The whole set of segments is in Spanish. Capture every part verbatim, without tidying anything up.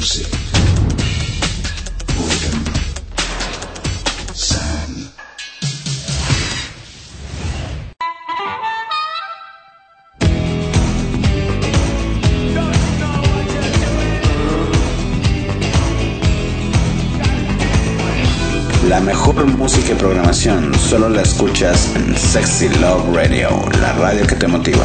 music. Boredom. Sam. La mejor música y programación solo la escuchas en Sexy Love Radio, la radio que te motiva.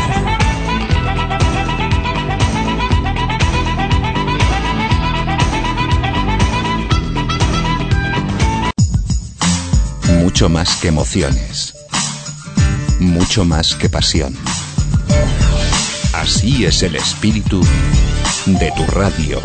Mucho más que emociones, mucho más que pasión. Así es el espíritu de tu radio.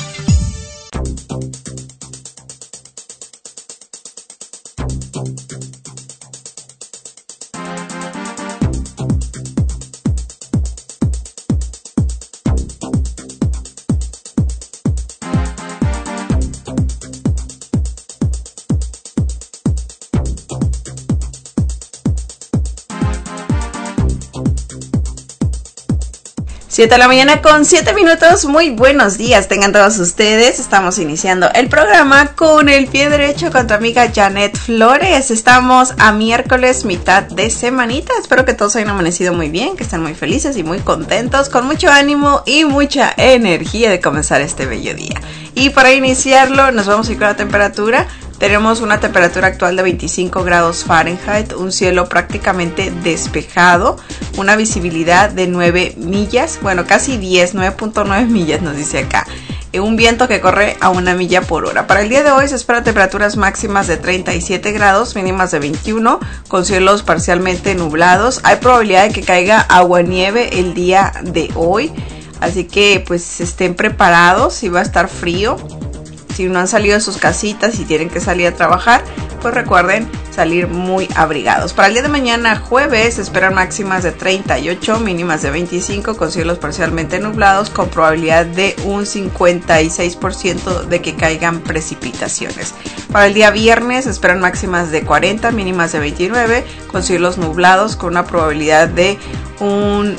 siete de la mañana con siete minutos, muy buenos días tengan todos ustedes. Estamos iniciando el programa con el pie derecho con tu amiga Janet Flores. Estamos a miércoles, mitad de semanita. Espero que todos hayan amanecido muy bien, que estén muy felices y muy contentos, con mucho ánimo y mucha energía de comenzar este bello día. Y para iniciarlo nos vamos a ir con la temperatura. Tenemos una temperatura actual de veinticinco grados Fahrenheit, un cielo prácticamente despejado, una visibilidad de nueve millas, bueno, casi diez, nueve punto nueve millas nos dice acá. Un viento que corre a una milla por hora. Para el día de hoy se esperan temperaturas máximas de treinta y siete grados, mínimas de veintiuno, con cielos parcialmente nublados. Hay probabilidad de que caiga aguanieve el día de hoy, así que pues estén preparados si va a estar frío. Si no han salido de sus casitas y tienen que salir a trabajar, pues recuerden salir muy abrigados. Para el día de mañana, jueves, se esperan máximas de treinta y ocho, mínimas de veinticinco, con cielos parcialmente nublados, con probabilidad de un cincuenta y seis por ciento de que caigan precipitaciones. Para el día viernes, se esperan máximas de cuarenta, mínimas de veintinueve, con cielos nublados, con una probabilidad de un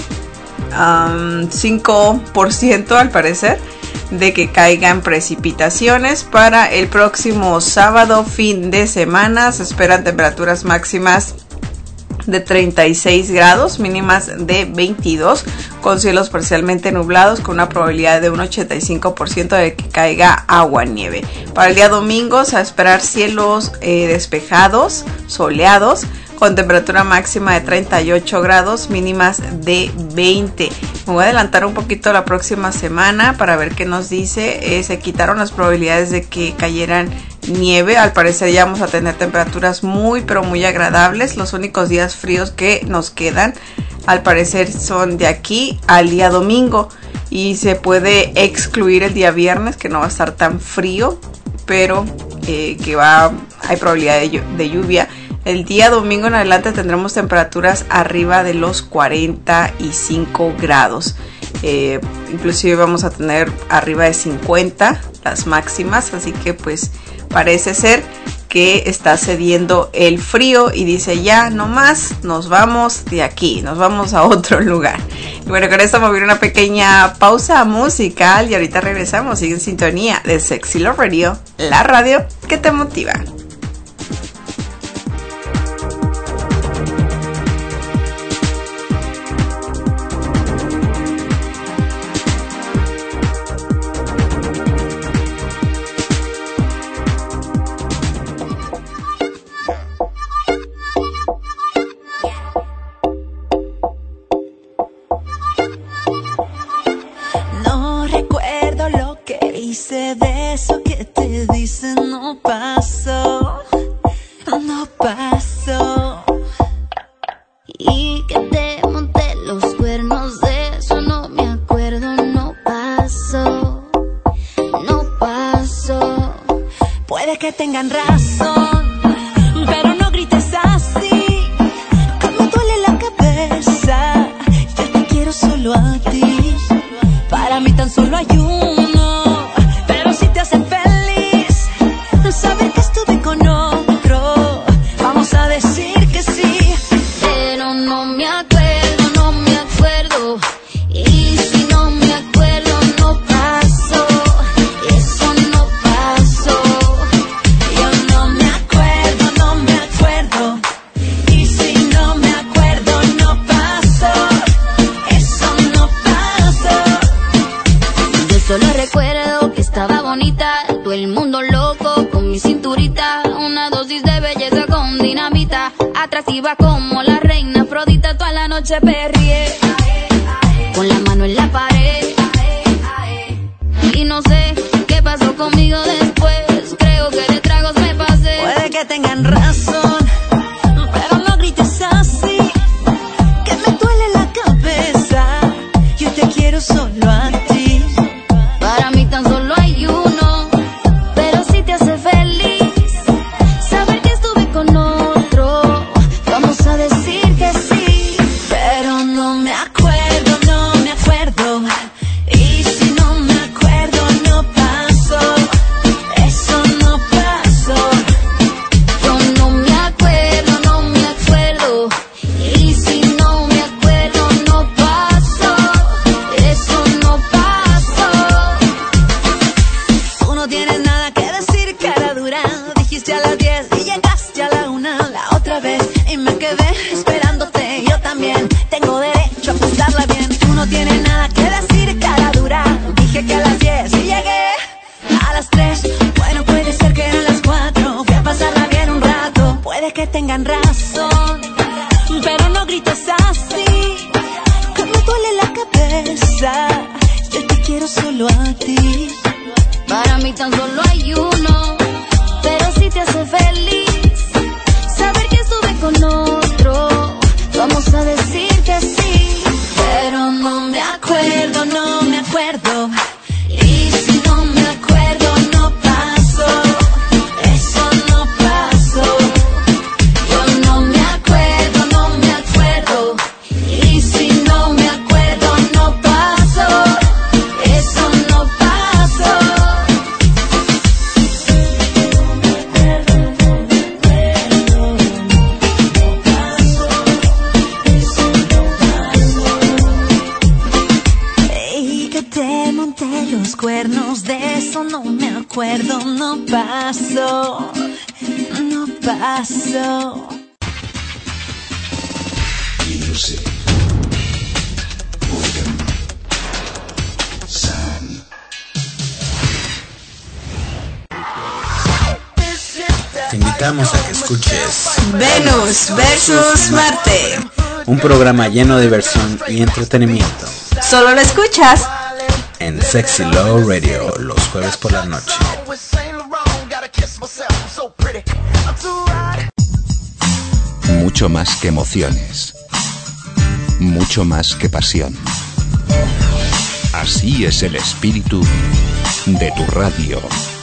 um, cinco por ciento al parecer de que caigan precipitaciones. Para el próximo sábado, fin de semana, se esperan temperaturas máximas de treinta y seis grados, mínimas de veintidós, con cielos parcialmente nublados, con una probabilidad de un ochenta y cinco por ciento de que caiga aguanieve. Para el día domingo se va a esperar cielos eh, despejados, soleados, con temperatura máxima de treinta y ocho grados, mínimas de veinte. Me voy a adelantar un poquito la próxima semana para ver qué nos dice. Eh, se quitaron las probabilidades de que cayeran nieve. Al parecer ya vamos a tener temperaturas muy pero muy agradables. Los únicos días fríos que nos quedan al parecer son de aquí al día domingo, y se puede excluir el día viernes, que no va a estar tan frío, pero eh, que va hay probabilidad de, de lluvia. El día domingo en adelante tendremos temperaturas arriba de los cuarenta y cinco grados. Eh, inclusive vamos a tener arriba de cincuenta las máximas, así que pues parece ser que está cediendo el frío y dice ya no más, nos vamos de aquí, nos vamos a otro lugar. Y bueno, con esto vamos a ir una pequeña pausa musical y ahorita regresamos. Sigue en sintonía de Sexy Love Radio, la radio que te motiva. De eso que te dicen no pasó, no pasó. Y que te monté los cuernos, de eso no me acuerdo, no pasó, no pasó. Puede que tengan razón, pero no grites así, como duele la cabeza. Yo te quiero solo a ti, para mí tan solo hay uno. Saber que estuve con otro, vamos a decir que sí, pero no me acuerdo, no me acuerdo. Y si no me acuerdo, no pasó, mamita, todo el mundo loco con mi cinturita, una dosis de belleza con dinamita, atractiva como la reina Afrodita, toda la noche perrié, con la mano en la pared, y no sé qué pasó conmigo después, creo que de tragos me pasé. Puede que tengan razón, pero no grites así, que me duele la cabeza, yo te quiero solo a ti. Para mí tan solo hay uno, pero si te hace feliz saber que estuve con otro, vamos a decir que sí. Pero no me acuerdo, no me acuerdo, y si no me acuerdo no pasó, eso no pasó. Yo no me acuerdo, no me acuerdo, y si no me acuerdo no pasó, eso no pasó. Tú no tienes nada que decir, cara dura, dijiste a las diez y llegaste a la una la otra vez, y me quedé esperándote, yo también tengo derecho a pasarla bien. Tú no tienes nada que decir, cara dura, dije que a las diez y llegué a las tres, bueno puede ser que eran las cuatro, voy a pasarla bien un rato, puede que tengan razón, pero no grites así, que me duele la cabeza, yo te quiero solo a ti. Para mí tan solo hay uno, pero si te hace feliz saber que estuve con otro, vamos a decir que sí. Pero no me acuerdo, no me acuerdo, y si no me acuerdo no pasó, eso no pasó. Yo no me acuerdo, no me acuerdo, y si no me acuerdo no pasó, eso no pasó. Y que te monté los cuernos, de eso no me acuerdo, no pasó, no pasó. Music. Boredom. Sound. Te invitamos a que escuches Venus versus Marte. un programa lleno de diversión y entretenimiento Solo lo escuchas en Sexy Love Radio los jueves por la noche. Mucho más que emociones. Mucho más que pasión. Así es el espíritu de tu radio.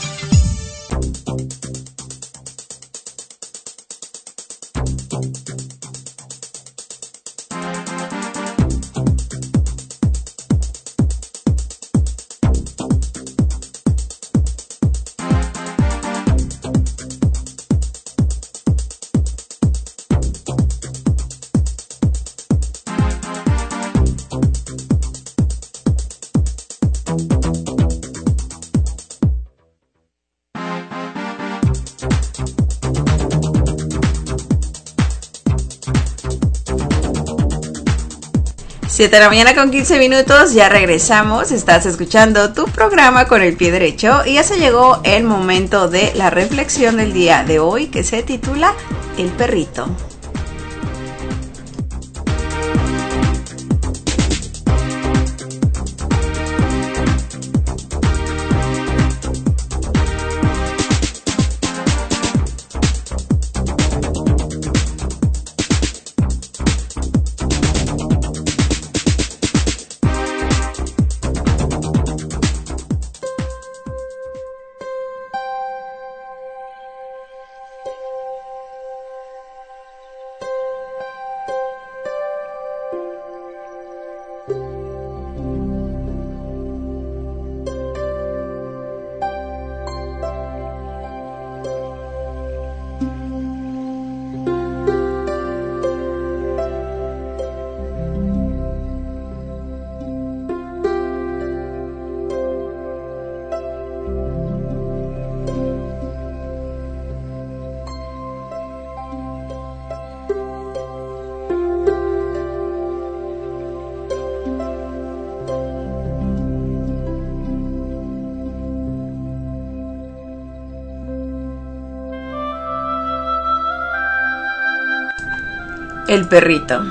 siete de la mañana con quince minutos, ya regresamos, estás escuchando tu programa con el pie derecho y ya se llegó el momento de la reflexión del día de hoy que se titula El perrito. El perrito.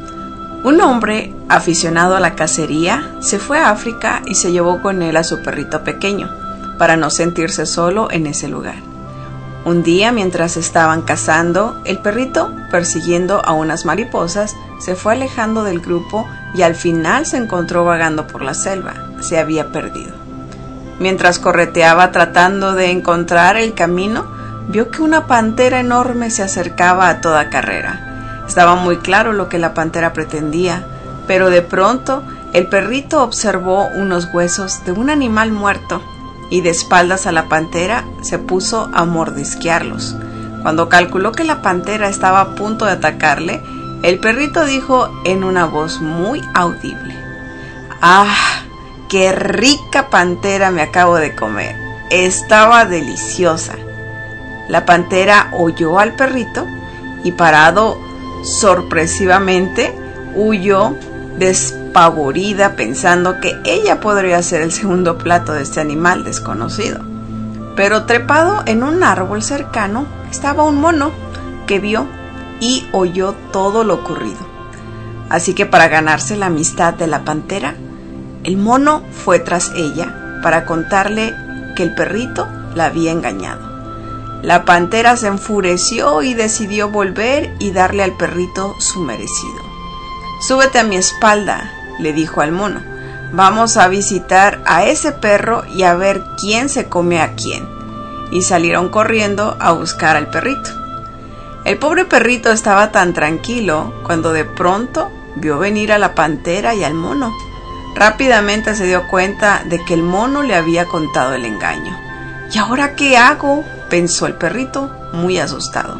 Un hombre aficionado a la cacería se fue a África y se llevó con él a su perrito pequeño, para no sentirse solo en ese lugar. Un día, mientras estaban cazando, el perrito, persiguiendo a unas mariposas, se fue alejando del grupo y al final se encontró vagando por la selva. Se había perdido. Mientras correteaba tratando de encontrar el camino, vio que una pantera enorme se acercaba a toda carrera. Estaba muy claro lo que la pantera pretendía, pero de pronto el perrito observó unos huesos de un animal muerto y de espaldas a la pantera se puso a mordisquearlos. Cuando calculó que la pantera estaba a punto de atacarle, el perrito dijo en una voz muy audible: ¡Ah! ¡Qué rica pantera me acabo de comer! Estaba deliciosa. La pantera oyó al perrito y, parado sorpresivamente, huyó despavorida pensando que ella podría ser el segundo plato de este animal desconocido. Pero trepado en un árbol cercano estaba un mono que vio y oyó todo lo ocurrido. Así que, para ganarse la amistad de la pantera, el mono fue tras ella para contarle que el perrito la había engañado. La pantera se enfureció y decidió volver y darle al perrito su merecido. «Súbete a mi espalda», le dijo al mono. «Vamos a visitar a ese perro y a ver quién se come a quién». Y salieron corriendo a buscar al perrito. El pobre perrito estaba tan tranquilo cuando de pronto vio venir a la pantera y al mono. Rápidamente se dio cuenta de que el mono le había contado el engaño. «¿Y ahora qué hago?», pensó el perrito, muy asustado.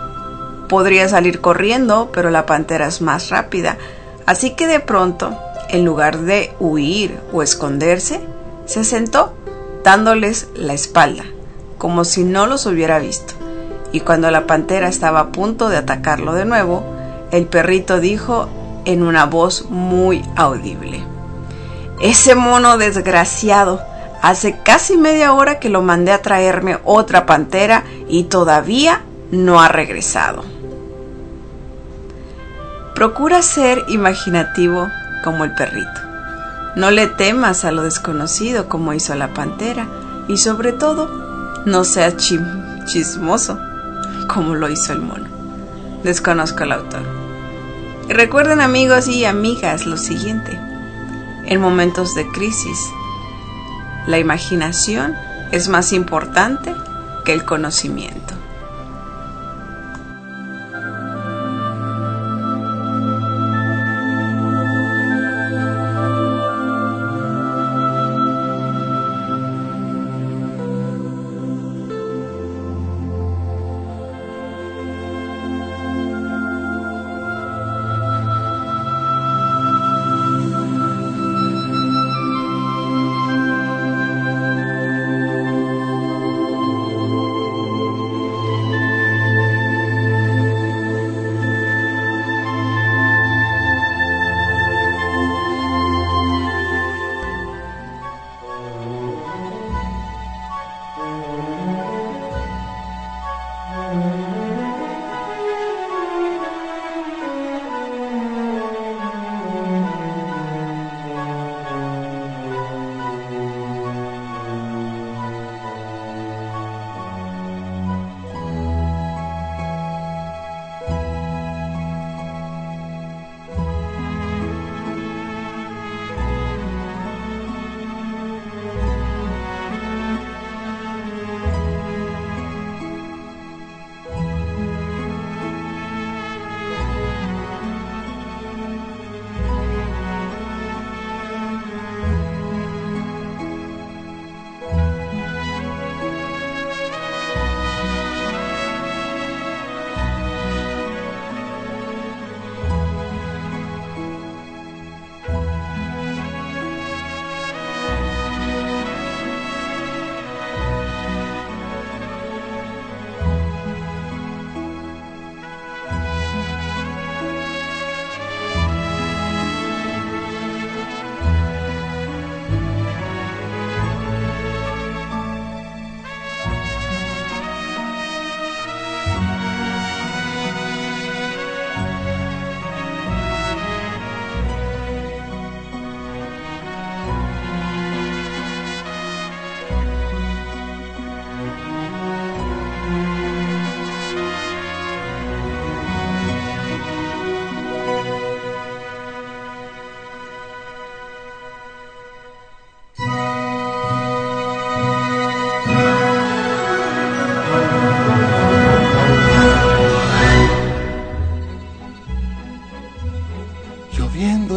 Podría salir corriendo, pero la pantera es más rápida, así que de pronto, en lugar de huir o esconderse, se sentó dándoles la espalda, como si no los hubiera visto. Y cuando la pantera estaba a punto de atacarlo de nuevo, el perrito dijo en una voz muy audible: «Ese mono desgraciado, hace casi media hora que lo mandé a traerme otra pantera y todavía no ha regresado». Procura ser imaginativo como el perrito. No le temas a lo desconocido como hizo la pantera y, sobre todo, no seas chim- chismoso como lo hizo el mono. Desconozco el autor. Y recuerden, amigos y amigas, lo siguiente: en momentos de crisis, la imaginación es más importante que el conocimiento.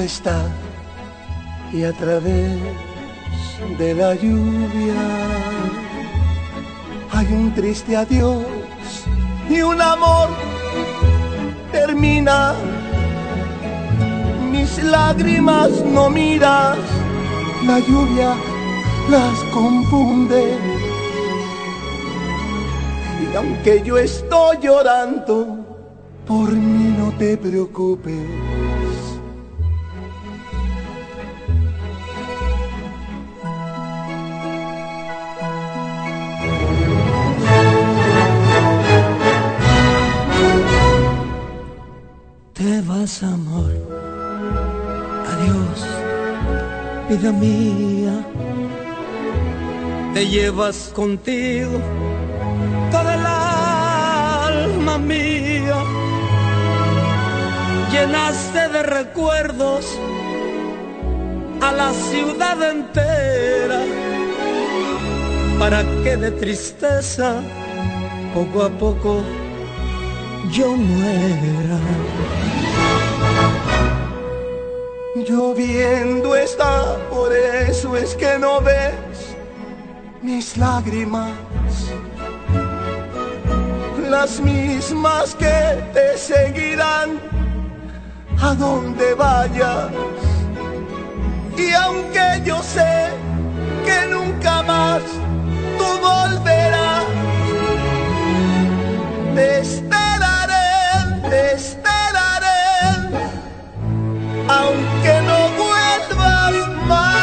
está y a través de la lluvia hay un triste adiós y un amor termina. Mis lágrimas no miras, la lluvia las confunde. Y aunque yo estoy llorando, por mí no te preocupes. Te vas, amor, adiós, vida mía. Te llevas contigo toda el alma mía. Llenaste de recuerdos a la ciudad entera, para que de tristeza poco a poco yo muera. Lloviendo está, por eso es que no ves mis lágrimas, las mismas que te seguirán a donde vayas. Y aunque yo sé que nunca más tú volverás, te esperaré, te esperaré, aunque no vuelvas más.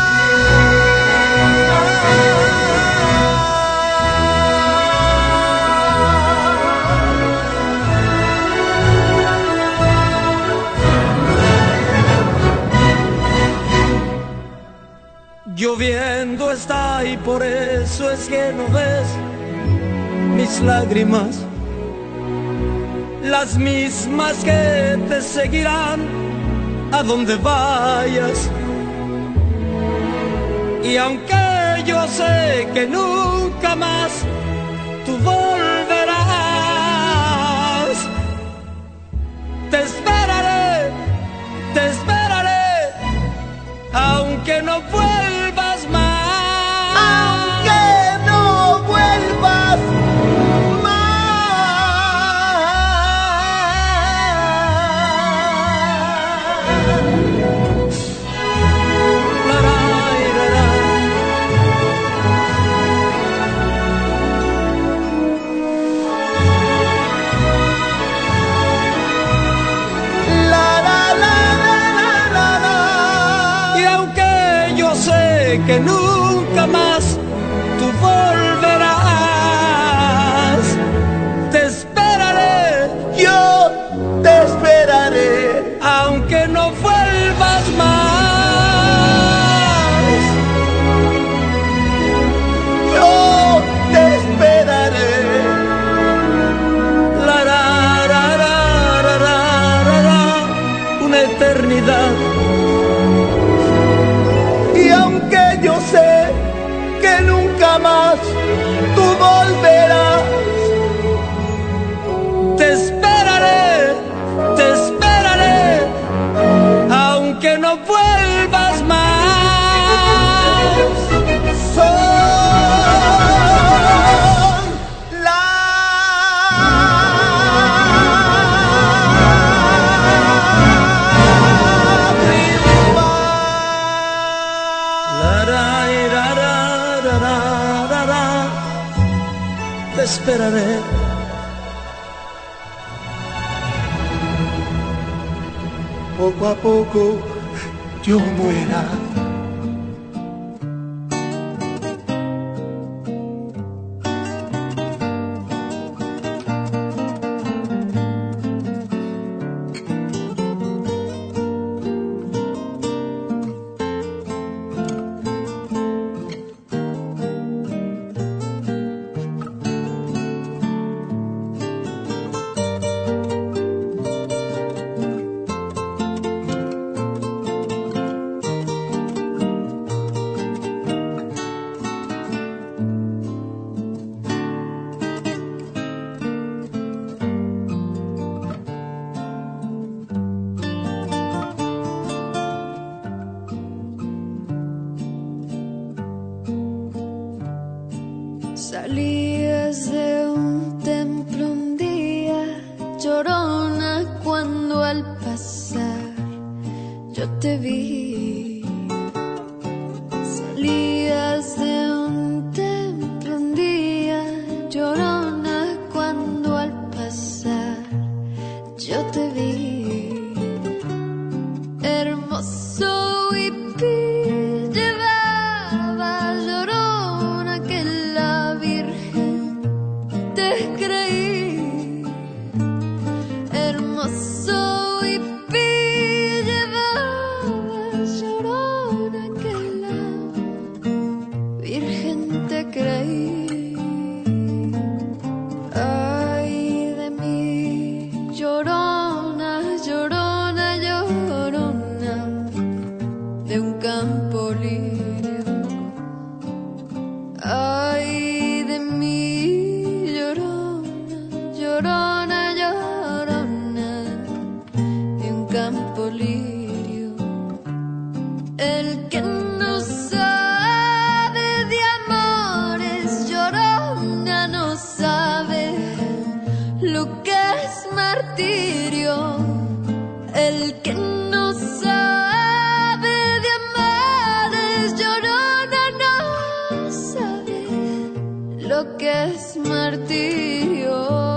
Lloviendo está y por eso es que no ves mis lágrimas, las mismas que te seguirán a donde vayas. Y aunque yo sé que nunca más tú volverás, te esperaré, te esperaré, aunque no vuelvas más, aunque no vuelvas más. La, la, la, la. La, la, la, la, la, la. Y aunque yo sé que nunca más tú volverás, te esperaré, yo te esperaré, aunque no vuelvas más, yo te esperaré. La, la, la, la, la, la, la, una eternidad. Y aunque yo sé que nunca más tú volverás, te esperaré, te esperaré, aunque no vuelvas más. Son te esperaré. Poco a poco yo muera. Salías de un templo un día, llorona, cuando al pasar yo te vi. Salías de un templo un día, llorona, cuando al pasar yo te vi. Hermoso hippie llevaba, llorona, que la Virgen te creí. Hermoso hippie llevaba, llorona, que la Virgen te creí. Ay de mí, llorona, llorona, llorona, de un campo lirio. Ay de mí, llorona, llorona, llorona, de un campo lirio. El que no sabe de amores, llorona, no sabe lo que es martirio. El que no sabe de amores, llorona, no sabe lo que es martirio.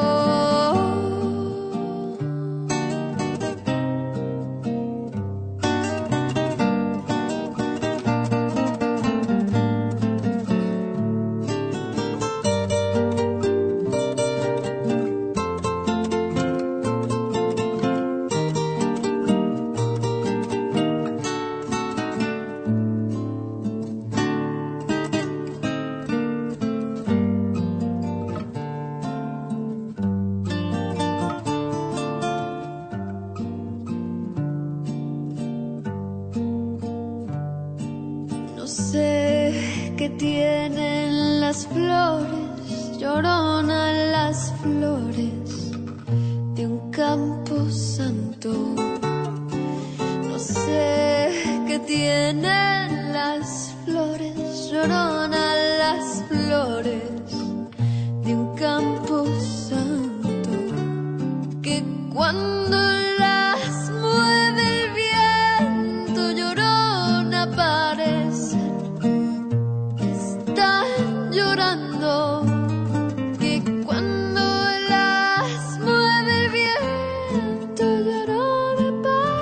No sé qué tienen las flores, llorona, las flores de un campo santo. No sé qué tienen las flores, llorona, las flores de un campo santo, que cuando las mueve el viento, llorona, parecen que están llorando, que cuando las mueve el viento, llorona,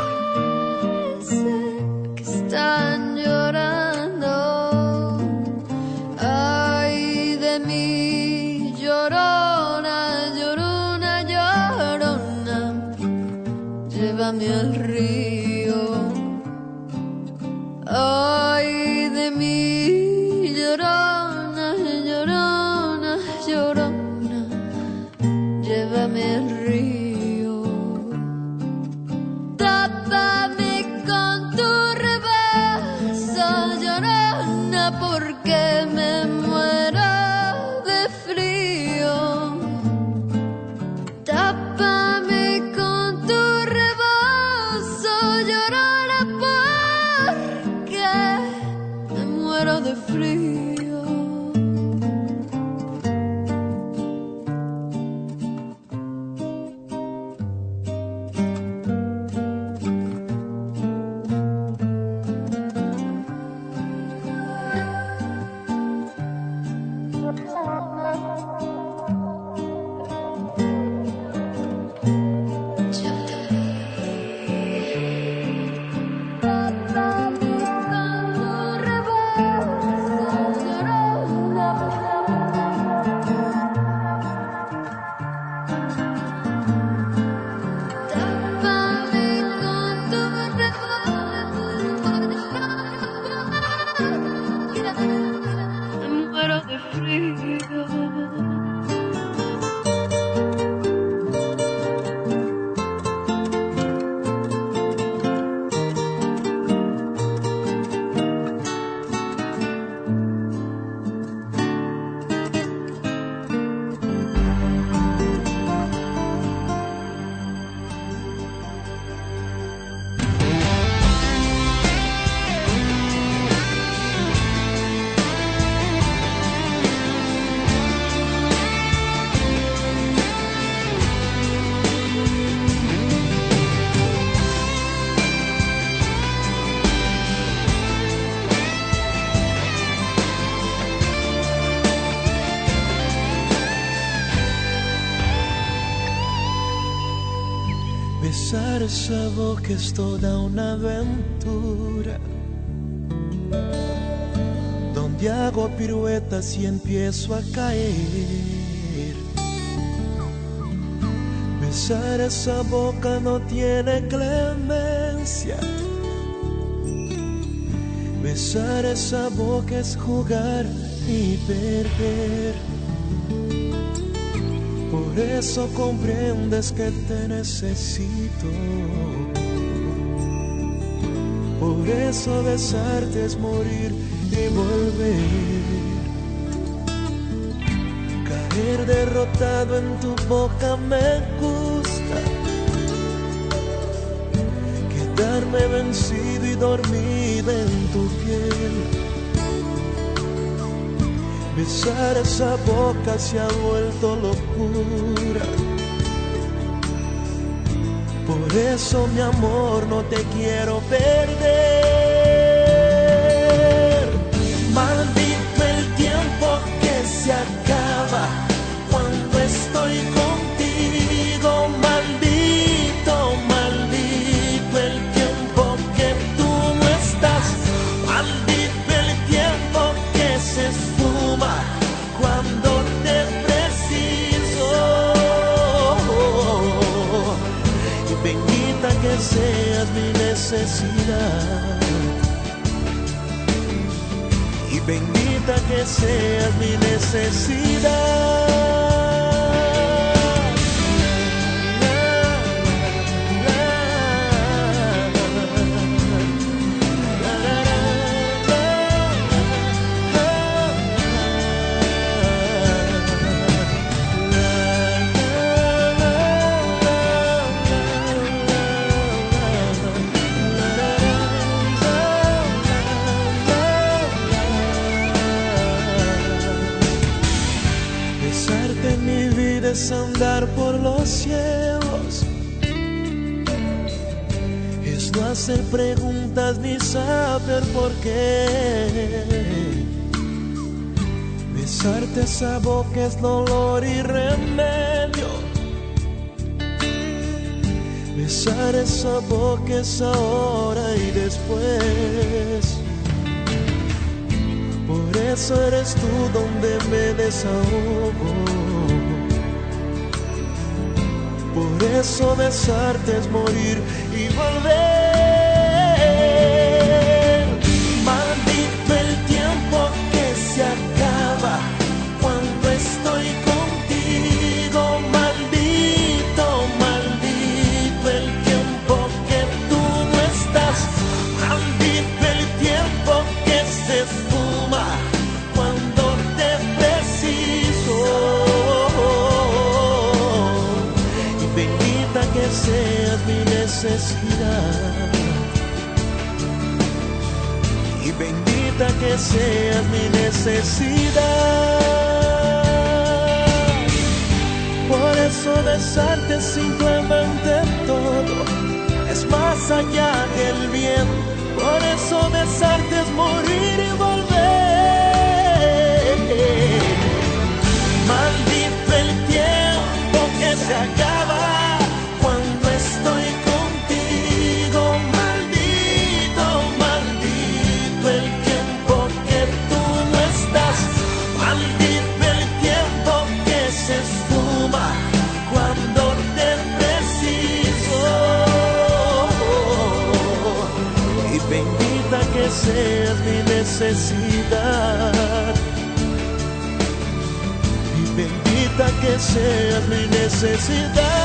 parece que están llorando. Ay de mí, llorona, llorona, llorona, llévame al río. Ay de mí, llorona, llorona, llorona, llévame al río. Tápame con tu rebazo, llorona, porque me muero de frío. Tápame con tu rebozo, llorona, porque me muero de frío. Tápame con tu rebozo, esa boca es toda una aventura, donde hago piruetas y empiezo a caer. Besar esa boca no tiene clemencia. Besar esa boca es jugar y perder. Por eso comprendes que te necesito. Por eso besarte es morir y volver. Caer derrotado en tu boca me gusta. Quedarme vencido y dormido en tu piel. Besar esa boca se ha vuelto locura. Por eso, mi amor, no te quiero perder. Maldito el tiempo que se acaba cuando estoy contigo. Maldito, maldito el tiempo que tú no estás. Maldito el tiempo que se esfuma cuando te preciso. Y bendita que seas mi necesidad. Y bendita que seas mi necesidad. Es andar por los cielos, es no hacer preguntas ni saber por qué. Besarte esa boca es dolor y remedio. Besar esa boca es ahora y después. Por eso eres tú donde me desahogo. Por eso besarte es morir y volver. Maldito el tiempo que se acaba cuando estoy contigo. Maldito, maldito el tiempo que tú no estás. Maldito el tiempo que se esfuma cuando te preciso. Que seas mi necesidad. Y bendita que seas mi necesidad. Por eso besarte es simplemente todo, es más allá del bien. Por eso besarte es morir y volver. Maldito el tiempo que se acaba cuando estoy contigo. Maldito, maldito el tiempo que tú no estás. Maldito el tiempo que se esfuma cuando te preciso. Y bendita que seas mi necesidad. Y bendita que seas mi necesidad.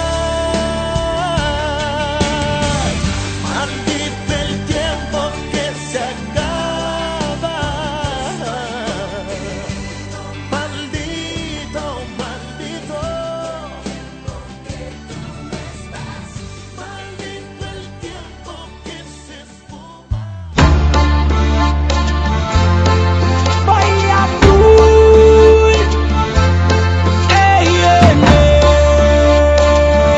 Hey, yeah, yeah.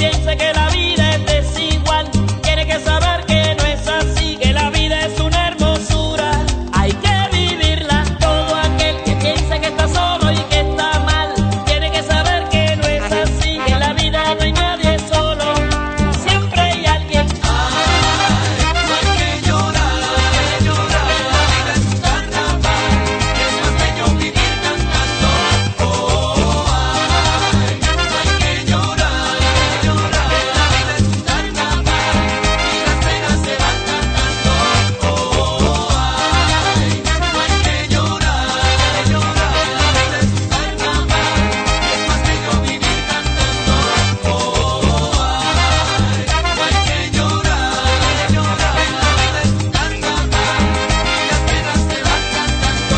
piense que la vida es desigual tiene que saber que no es así, que la vida es una hermosura, hay que vivirla. Todo aquel que piense que está solo y que está mal tiene que saber que no es así, que en la vida no hay nadie solo, siempre hay alguien. Ay, no hay que llorar, llorar, la vida es un carnaval, es más bello vivir cantando. Oh, ay, no hay que llorar, llorar, la vida es un carnaval, y las penas se van cantando. Oh, ay, no hay que llorar, llorar, la vida es un carnaval, es más bello vivir cantando. Oh, ay, no hay que llorar, llorar, la vida es un carnaval, y las penas se van cantando.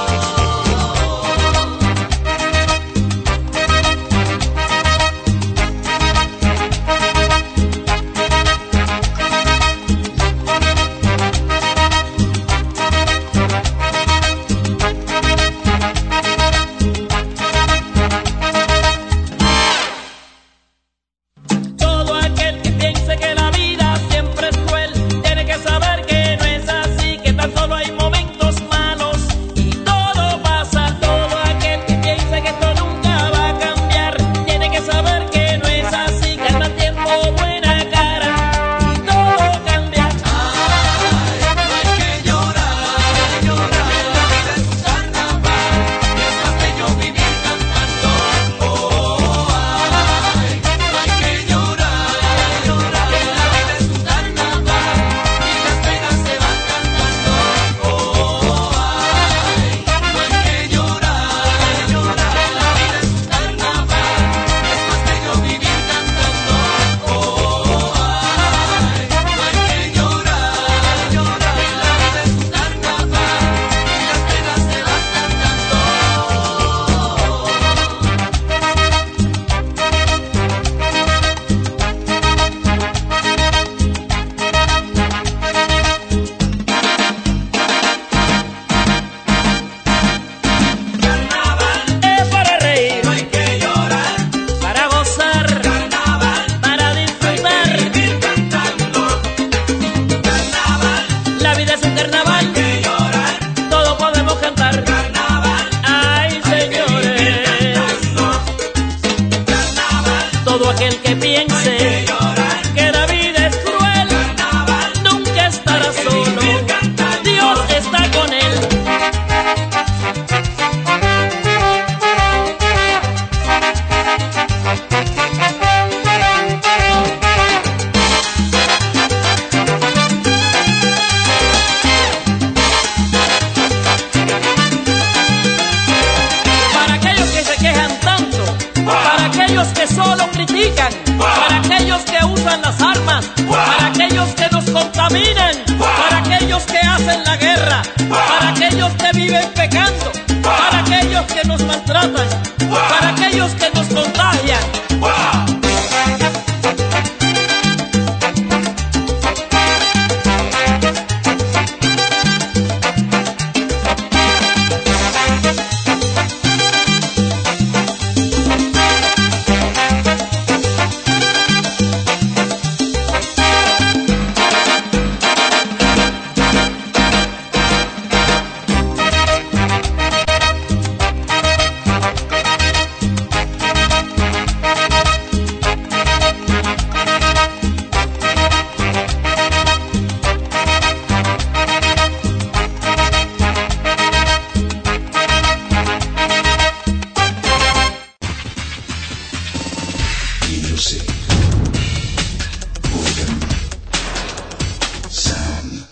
Todo aquel que piense que la vida siempre es cruel tiene que saber que no es así, que tan solo hay momentos malos y todo pasa. Todo aquel que piense que esto nunca va a cambiar tiene que saber que no es así, que al mal tiempo buena cara y todo cambia. Ay, no hay que llorar, llorar, la vida es un carnaval, es más bello vivir cantando. Oh, ay, no hay que llorar, llorar, la vida es un carnaval, y las penas se van cantando. Oh, ay, no hay que llorar, llorar, la vida es un carnaval, es más bello vivir cantando. Oh, ay, no hay que llorar, llorar, la vida es un carnaval, y las penas se van Es para reír, No hay que llorar, para gozar, carnaval, para disfrutar. vivir cantando. Carnaval, La vida es un carnaval, que llorar, todo podemos cantar. carnaval, Ay, señores, carnaval, todo aquel que piense que llorar, que la vida es cruel carnaval, nunca estará solo, Dios está con él. Para aquellos que se quejan tanto, para aquellos que solo critican, para aquellos que usan las armas, para aquellos que nos contaminan, para aquellos que hacen la guerra, para aquellos que viven pecando, para aquellos que nos maltratan, para aquellos que nos contagian. Music. Organ. Sound.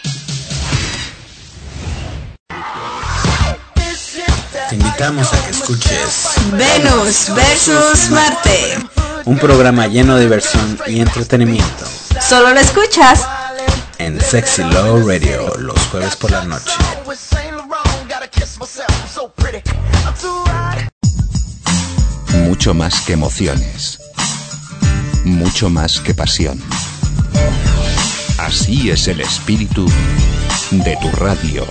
Te invitamos a que escuches Venus versus Marte. un programa lleno de diversión y entretenimiento Solo lo escuchas en Sexy Love Radio los jueves por la noche. Mucho más que emociones. Mucho más que pasión. Así es el espíritu de tu radio.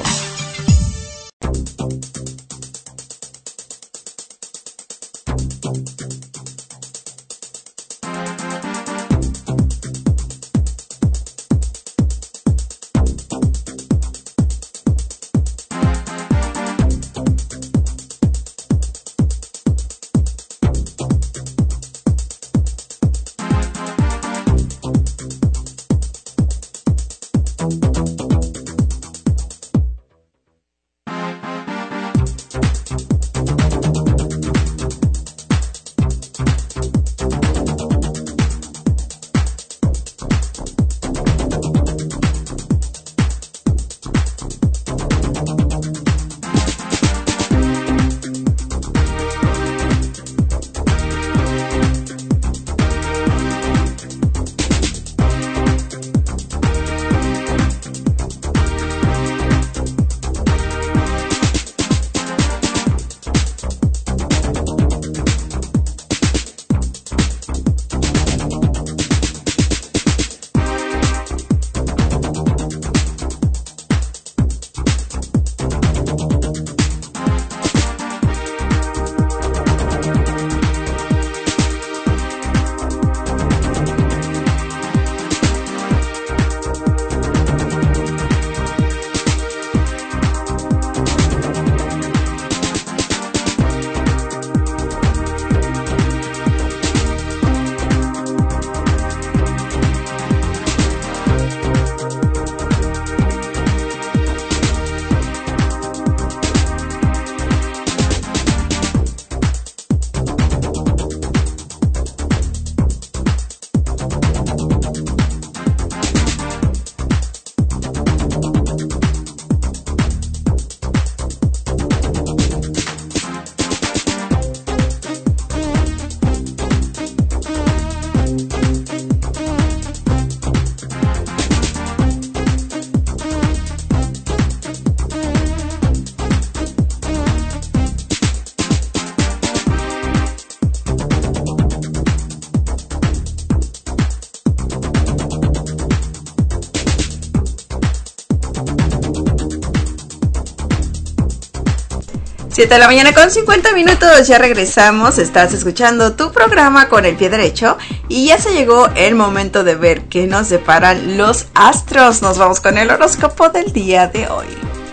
siete de la mañana con cincuenta minutos, ya regresamos, estás escuchando tu programa Con el Pie Derecho y ya se llegó el momento de ver qué nos deparan los astros. Nos vamos con el horóscopo del día de hoy.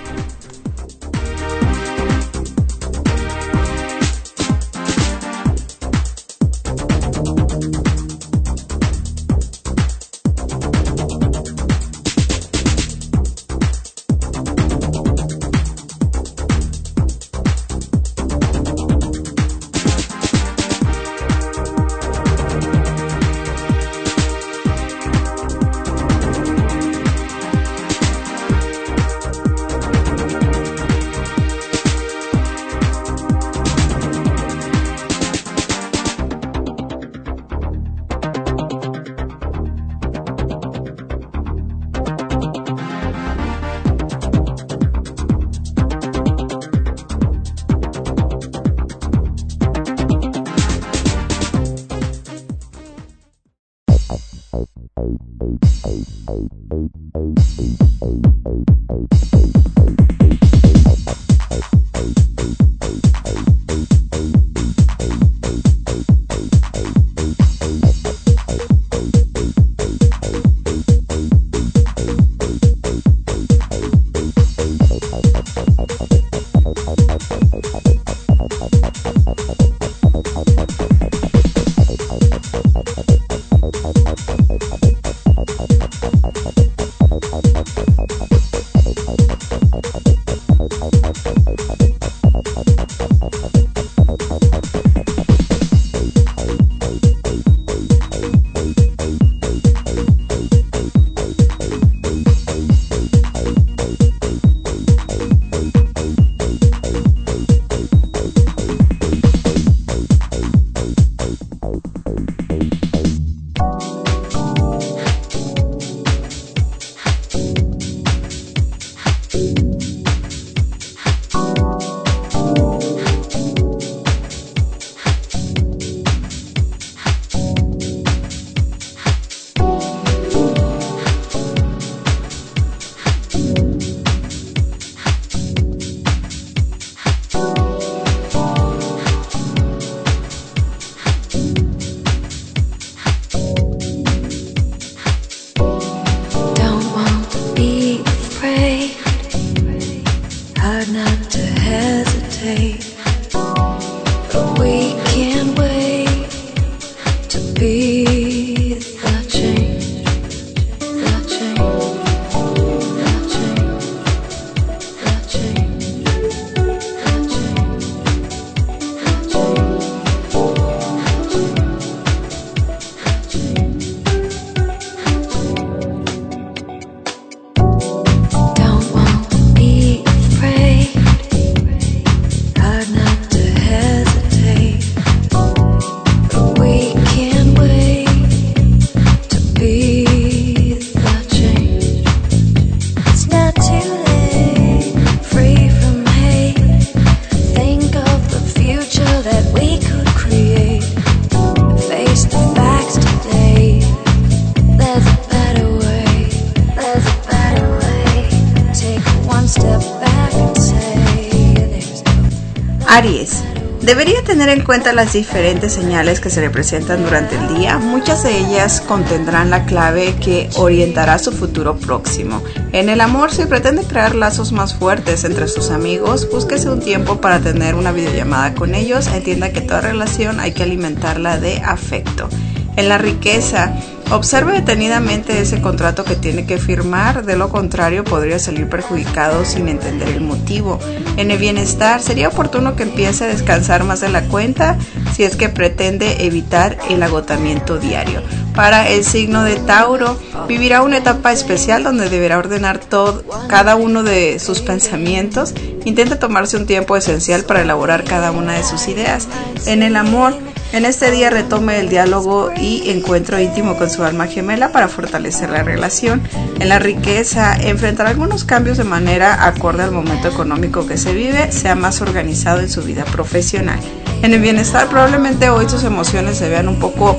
Aries, debería tener en cuenta las diferentes señales que se le presentan durante el día. Muchas de ellas contendrán la clave que orientará su futuro próximo. En el amor, si pretende crear lazos más fuertes entre sus amigos, búsquese un tiempo para tener una videollamada con ellos. Entienda que toda relación hay que alimentarla de afecto. En la riqueza, observe detenidamente ese contrato que tiene que firmar, de lo contrario podría salir perjudicado sin entender el motivo. En el bienestar, sería oportuno que empiece a descansar más de la cuenta si es que pretende evitar el agotamiento diario. Para el signo de Tauro, vivirá una etapa especial donde deberá ordenar todo, cada uno de sus pensamientos. Intente tomarse un tiempo esencial para elaborar cada una de sus ideas. En el amor, en este día retome el diálogo y encuentro íntimo con su alma gemela para fortalecer la relación. En la riqueza, enfrentará algunos cambios de manera acorde al momento económico que se vive, sea más organizado en su vida profesional. En el bienestar, probablemente hoy sus emociones se vean un poco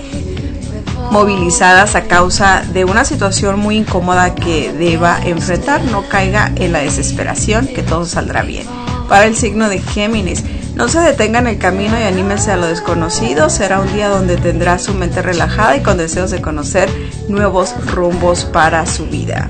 movilizadas a causa de una situación muy incómoda que deba enfrentar. No caiga en la desesperación, que todo saldrá bien. Para el signo de Géminis, no se detenga en el camino y anímese a lo desconocido. Será un día donde tendrá su mente relajada y con deseos de conocer nuevos rumbos para su vida.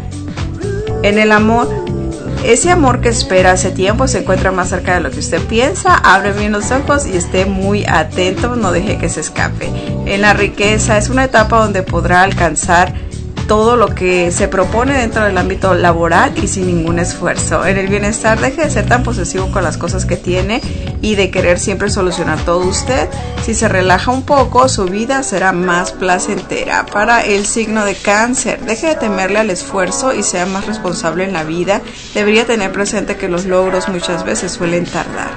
En el amor, ese amor que espera hace tiempo se encuentra más cerca de lo que usted piensa. Abre bien los ojos y esté muy atento, no deje que se escape. En la riqueza, es una etapa donde podrá alcanzar todo lo que se propone dentro del ámbito laboral y sin ningún esfuerzo. En el bienestar, deje de ser tan posesivo con las cosas que tiene y de querer siempre solucionar todo usted. Si se relaja un poco, su vida será más placentera. Para el signo de Cáncer, deje de temerle al esfuerzo y sea más responsable en la vida. Debería tener presente que los logros muchas veces suelen tardar.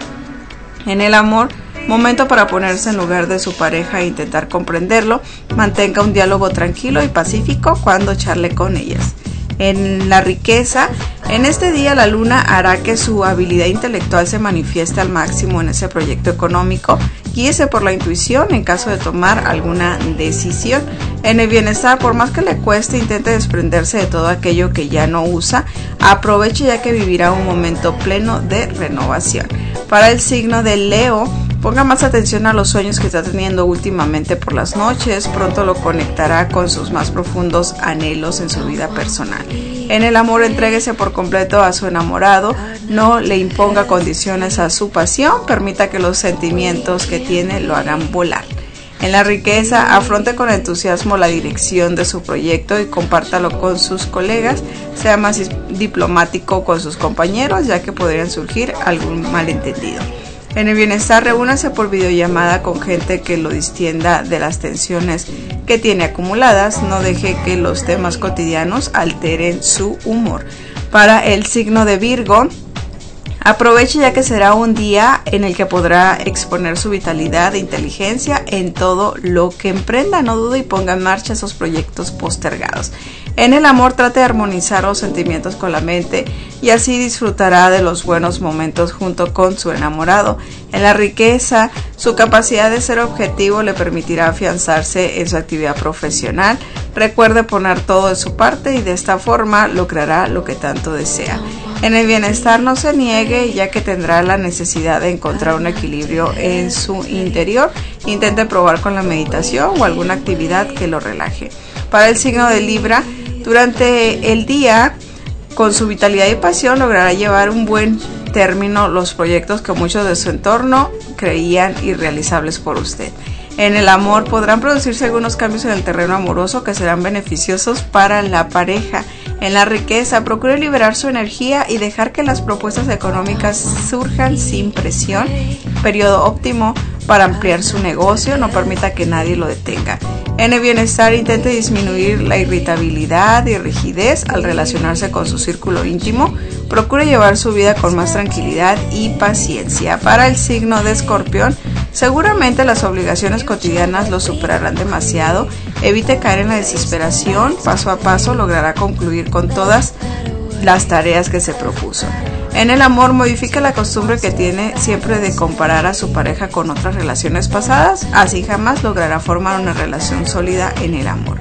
En el amor, momento para ponerse en lugar de su pareja e intentar comprenderlo. Mantenga un diálogo tranquilo y pacífico cuando charle con ellas. En la riqueza, en este día la luna hará que su habilidad intelectual se manifieste al máximo en ese proyecto económico. Guíese por la intuición en caso de tomar alguna decisión. En el bienestar, por más que le cueste, intente desprenderse de todo aquello que ya no usa. Aproveche ya que vivirá un momento pleno de renovación. Para el signo de Leo, ponga más atención a los sueños que está teniendo últimamente por las noches. Pronto lo conectará con sus más profundos anhelos en su vida personal. En el amor, entréguese por completo a su enamorado. No le imponga condiciones a su pasión. Permita que los sentimientos que tiene lo hagan volar. En la riqueza, afronte con entusiasmo la dirección de su proyecto y compártalo con sus colegas. Sea más diplomático con sus compañeros, ya que podrían surgir algún malentendido. En el bienestar, reúnase por videollamada con gente que lo distienda de las tensiones que tiene acumuladas. No deje que los temas cotidianos alteren su humor. Para el signo de Virgo, aproveche ya que será un día en el que podrá exponer su vitalidad e inteligencia en todo lo que emprenda. No dude y ponga en marcha esos proyectos postergados. En el amor, trate de armonizar los sentimientos con la mente y así disfrutará de los buenos momentos junto con su enamorado. En la riqueza, su capacidad de ser objetivo le permitirá afianzarse en su actividad profesional. Recuerde poner todo de su parte y de esta forma logrará lo que tanto desea. En el bienestar, no se niegue ya que tendrá la necesidad de encontrar un equilibrio en su interior. Intente probar con la meditación o alguna actividad que lo relaje. Para el signo de Libra, durante el día, con su vitalidad y pasión, logrará llevar un buen término los proyectos que muchos de su entorno creían irrealizables por usted. En el amor, podrán producirse algunos cambios en el terreno amoroso que serán beneficiosos para la pareja. En la riqueza, procure liberar su energía y dejar que las propuestas económicas surjan sin presión. Periodo óptimo para ampliar su negocio, no permita que nadie lo detenga. En el bienestar, intente disminuir la irritabilidad y rigidez al relacionarse con su círculo íntimo. Procure llevar su vida con más tranquilidad y paciencia. Para el signo de Escorpión, seguramente las obligaciones cotidianas lo superarán demasiado. Evite caer en la desesperación. Paso a paso logrará concluir con todas las tareas que se propuso. En el amor, modifique la costumbre que tiene siempre de comparar a su pareja con otras relaciones pasadas. Así jamás logrará formar una relación sólida en el amor.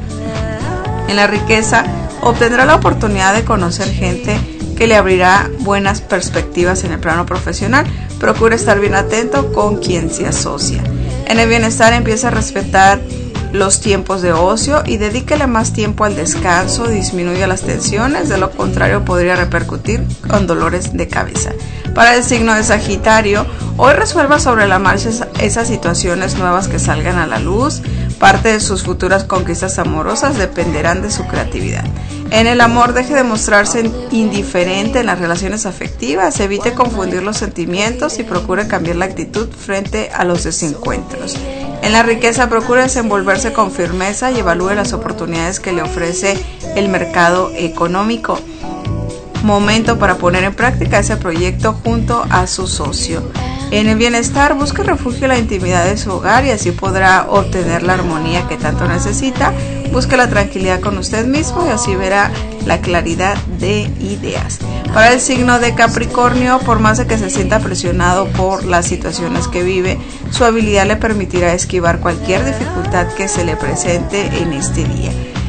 En la riqueza, obtendrá la oportunidad de conocer gente que le abrirá buenas perspectivas en el plano profesional. Procure estar bien atento con quien se asocia. En el bienestar, empieza a respetar los tiempos de ocio y dedíquele más tiempo al descanso. Disminuya las tensiones, de lo contrario podría repercutir con dolores de cabeza. Para el signo de Sagitario, hoy resuelva sobre la marcha esas situaciones nuevas que salgan a la luz. Parte de sus futuras conquistas amorosas dependerán de su creatividad. En el amor, deje de mostrarse indiferente en las relaciones afectivas. Evite confundir los sentimientos y procure cambiar la actitud frente a los desencuentros. En la riqueza, procure desenvolverse con firmeza y evalúe las oportunidades que le ofrece el mercado económico. Momento para poner en práctica ese proyecto junto a su socio. En el bienestar, busque refugio en la intimidad de su hogar y así podrá obtener la armonía que tanto necesita. Busque la tranquilidad con usted mismo y así verá la claridad de ideas. Para el signo de Capricornio, por más de que se sienta presionado por las situaciones que vive, su habilidad le permitirá esquivar cualquier dificultad que se le presente en este día.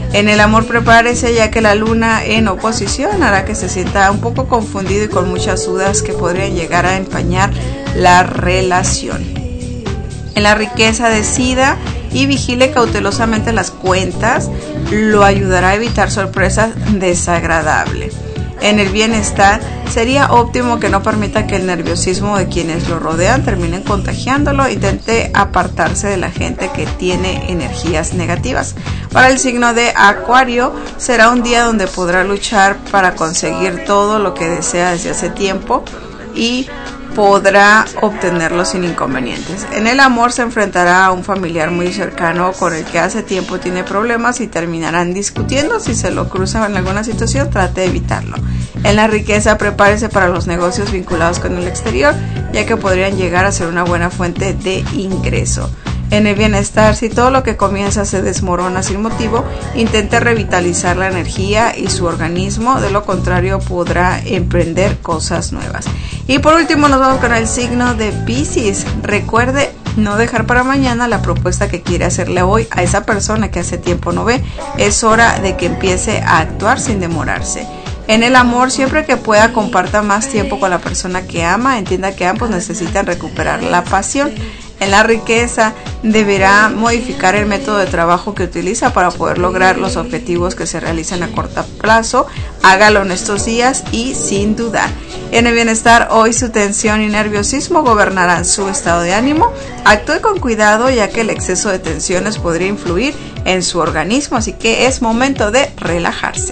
En el amor prepárese, ya que la luna en oposición hará que se sienta un poco confundido y con muchas dudas que podrían llegar a empañar la relación. En la riqueza, decida y vigile cautelosamente las cuentas, lo ayudará a evitar sorpresas desagradables. En el bienestar, sería óptimo que no permita que el nerviosismo de quienes lo rodean terminen contagiándolo. Intente apartarse de la gente que tiene energías negativas. Para el signo de Acuario, será un día donde podrá luchar para conseguir todo lo que desea desde hace tiempo y podrá obtenerlo sin inconvenientes. En el amor, se enfrentará a un familiar muy cercano con el que hace tiempo tiene problemas y terminarán discutiendo. Si se lo cruza en alguna situación, trate de evitarlo. En la riqueza, prepárese para los negocios vinculados con el exterior, ya que podrían llegar a ser una buena fuente de ingreso. En el bienestar, si todo lo que comienza se desmorona sin motivo, intente revitalizar la energía y su organismo, de lo contrario podrá emprender cosas nuevas. Y por último nos vamos con el signo de Piscis. Recuerde no dejar para mañana la propuesta que quiere hacerle hoy a esa persona que hace tiempo no ve. Es hora de que empiece a actuar sin demorarse. En el amor, siempre que pueda, comparta más tiempo con la persona que ama. Entienda que ambos necesitan recuperar la pasión. En la riqueza, deberá modificar el método de trabajo que utiliza para poder lograr los objetivos que se realizan a corto plazo. Hágalo en estos días y sin dudar. En el bienestar, hoy su tensión y nerviosismo gobernarán su estado de ánimo. Actúe con cuidado, ya que el exceso de tensiones podría influir en su organismo, así que es momento de relajarse.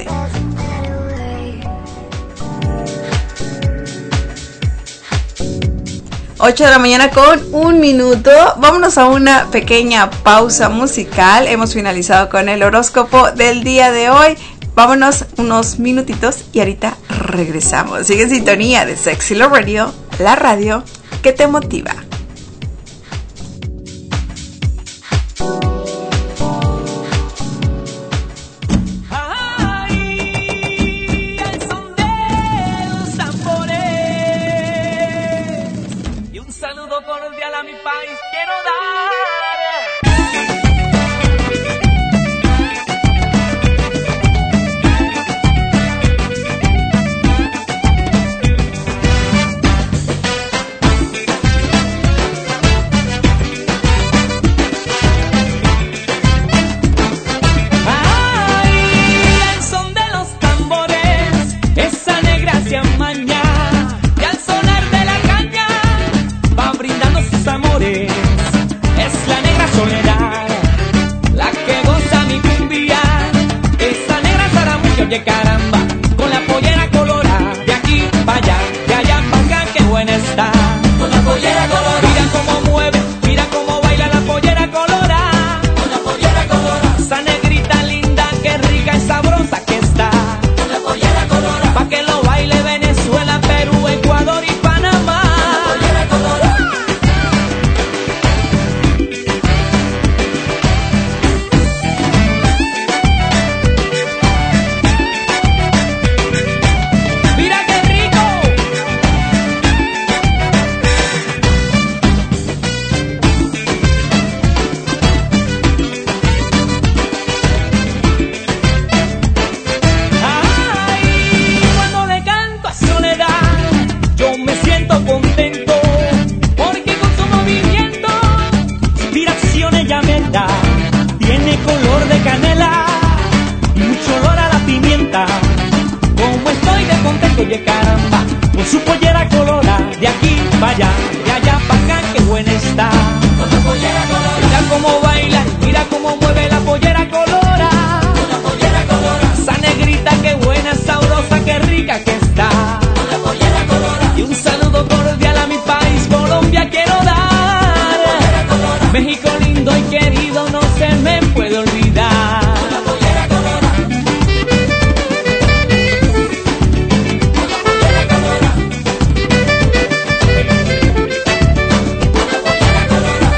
ocho de la mañana con un minuto. Vámonos a una pequeña pausa musical. Hemos finalizado con el horóscopo del día de hoy. Vámonos unos minutitos y ahorita regresamos. Sigue en sintonía de Sexy Love Radio, la radio que te motiva. A mi país quiero dar. Ay, al son de los tambores, esa negra se amaña, y al sonar de la caña va brindando sus amores. Es la negra Soledad, la que goza mi cumbia. Esa negra Zaramucha, oye caramba, con la pollera colorada. De aquí para allá, de allá para acá, qué buena está. Con la pollera colorada. Mira cómo mueve, mira cómo baila la pollera colorada. Con la pollera colorada. Esa negrita linda, qué rica y sabrosa que está. Con la pollera colorada. Pa' que lo baile Venezuela, Perú, Ecuador y Panamá. Con la pollera colorada. Mira qué rico. Ay, cuando le canto a Soledad, yo me siento contento, porque con su movimiento, inspiración ella me da. Tiene color de canela y mucho olor a la pimienta. Como estoy de contento, oye caramba, con su pollera colorada. De aquí para allá, de allá para acá, qué buena está. Con la pollera colorada. Mira cómo baila, mira cómo mueve la pollera colorada. Con la pollera colorada. Esa negrita, qué buena, sabrosa, qué rica que está. Con la pollera colorada. Y un saludo cordial a mi país, Colombia, quiero dar. Con la pollera colorada. México lindo y querido, no se me puede olvidar. Con la pollera colorada. Con la pollera colorada. Con la pollera colorada.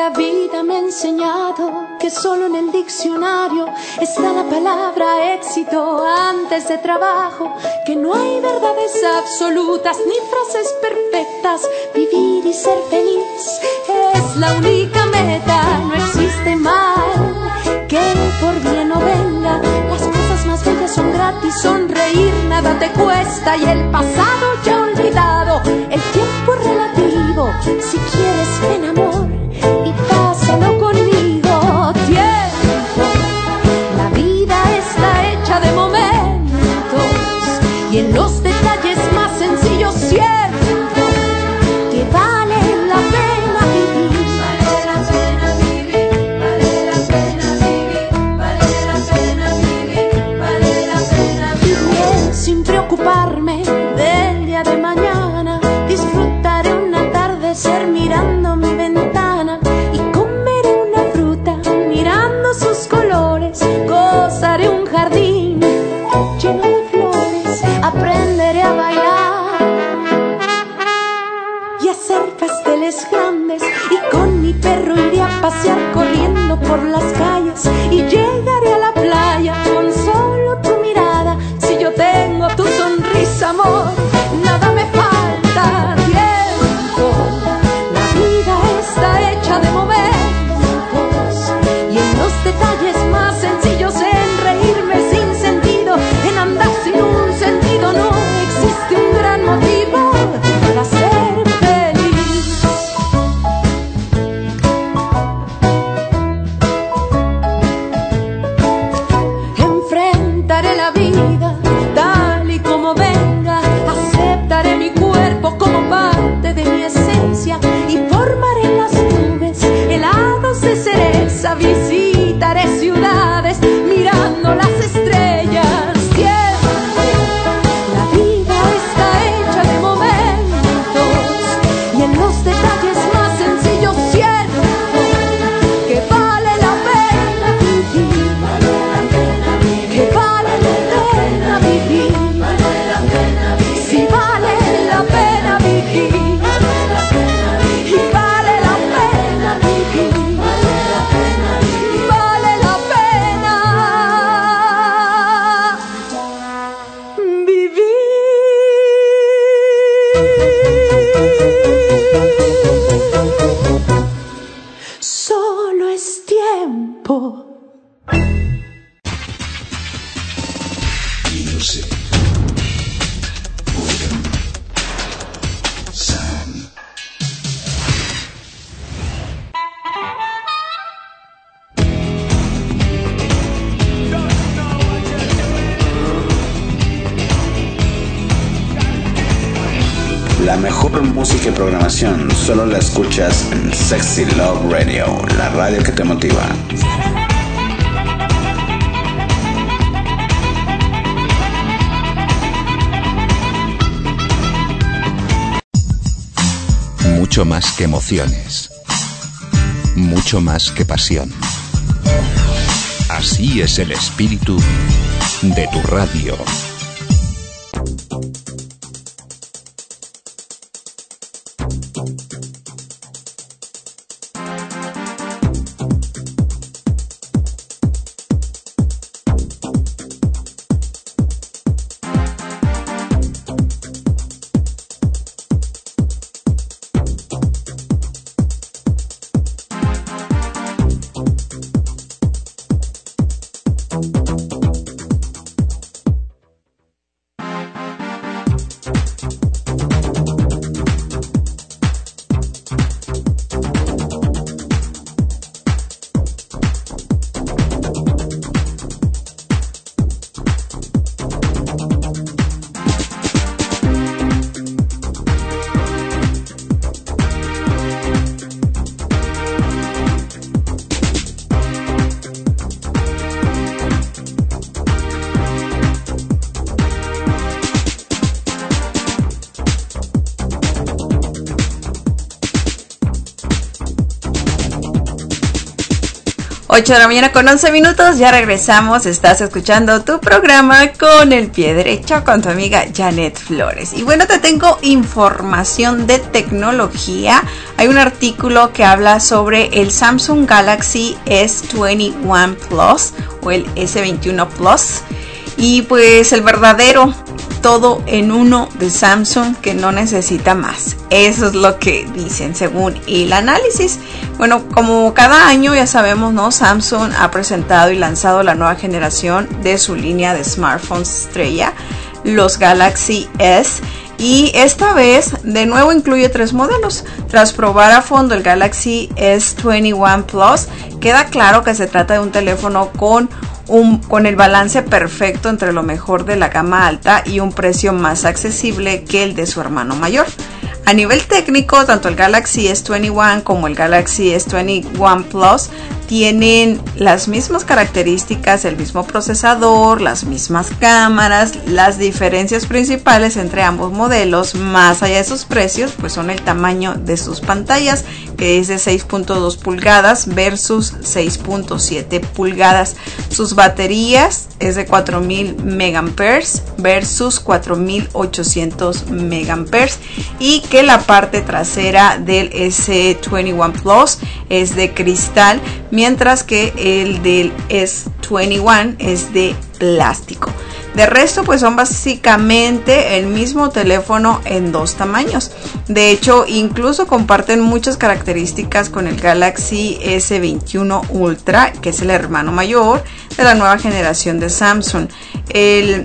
la vida me ha enseñado que solo en el diccionario está la palabra éxito antes de trabajo, que no hay verdades absolutas ni frases perfectas, vivir y ser feliz es la única meta, no existe mal que por bien no venga, las cosas más bellas son gratis, sonreír nada te cuesta y el pasado ya olvidado, el tiempo es relativo, si quieres ven amor y pásalo conmigo, tiempo, la vida está hecha de momentos y en los detalles más sencillos siento que vale la pena vivir, vale la pena vivir, vale la pena vivir, vale la pena vivir, vale la pena vivir, sin preocuparme del día de mañana, disfrutaré un atardecer mirando mi ventana y comeré una fruta mirando sus colores, gozaré un jardín lleno de flores, aprenderé a bailar y hacer pasteles grandes y con mi perro iré a pasear corriendo por las calles y llegaré a la playa con solo tu mirada, si yo tengo tu sonrisa amor, nada me falta, tiempo, la vida está hecha de momentos y en los detalles más sencillos, en reírme sin sentido, en andar sin un sentido, no existe un gran motivo para ser feliz. Enfrentaré la vida tal y como venga, aceptaré mi cuerpo como parte de mi esencia y formaré en las nubes helados de cereza, visitaré ciudades mirando las estrellas, tiempo, la vida está hecha de momentos y en los detalles más sencillos siento que vale la pena vivir, que vale la pena vivir, si vale la pena vivir, y vale la pena vivir, vale la pena vivir. Solo es tiempo. Music. Boredom. Sound. La mejor música y programación solo la escuchas en Sexy Love Radio, la radio que te motiva. Mucho más que emociones. Mucho más que pasión. Así es el espíritu de tu radio. ocho de la mañana con once minutos, ya regresamos, estás escuchando tu programa Con el Pie Derecho con tu amiga Janet Flores. Y bueno, te tengo información de tecnología. Hay un artículo que habla sobre el Samsung Galaxy S veintiuno Plus o el S veintiuno Plus. Y pues el verdadero todo en uno de Samsung que no necesita más. Eso es lo que dicen según el análisis. Bueno, como cada año ya sabemos, ¿no? Samsung ha presentado y lanzado la nueva generación de su línea de smartphones estrella, los Galaxy S. Y esta vez de nuevo incluye tres modelos. Tras probar a fondo el Galaxy S veintiuno Plus, queda claro que se trata de un teléfono con Un, con el balance perfecto entre lo mejor de la gama alta y un precio más accesible que el de su hermano mayor. A nivel técnico, tanto el Galaxy S veintiuno como el Galaxy S veintiuno Plus tienen las mismas características, el mismo procesador, las mismas cámaras. Las diferencias principales entre ambos modelos, más allá de sus precios, pues son el tamaño de sus pantallas, que es de seis punto dos pulgadas versus seis punto siete pulgadas. Sus baterías es de cuatro mil miliamperios hora versus cuatro mil ochocientos miliamperios hora, y que la parte trasera del S veintiuno Plus es de cristal, mientras que el del S veintiuno es de plástico. De resto, pues son básicamente el mismo teléfono en dos tamaños. De hecho, incluso comparten muchas características con el Galaxy S veintiuno Ultra, que es el hermano mayor de la nueva generación de Samsung. El,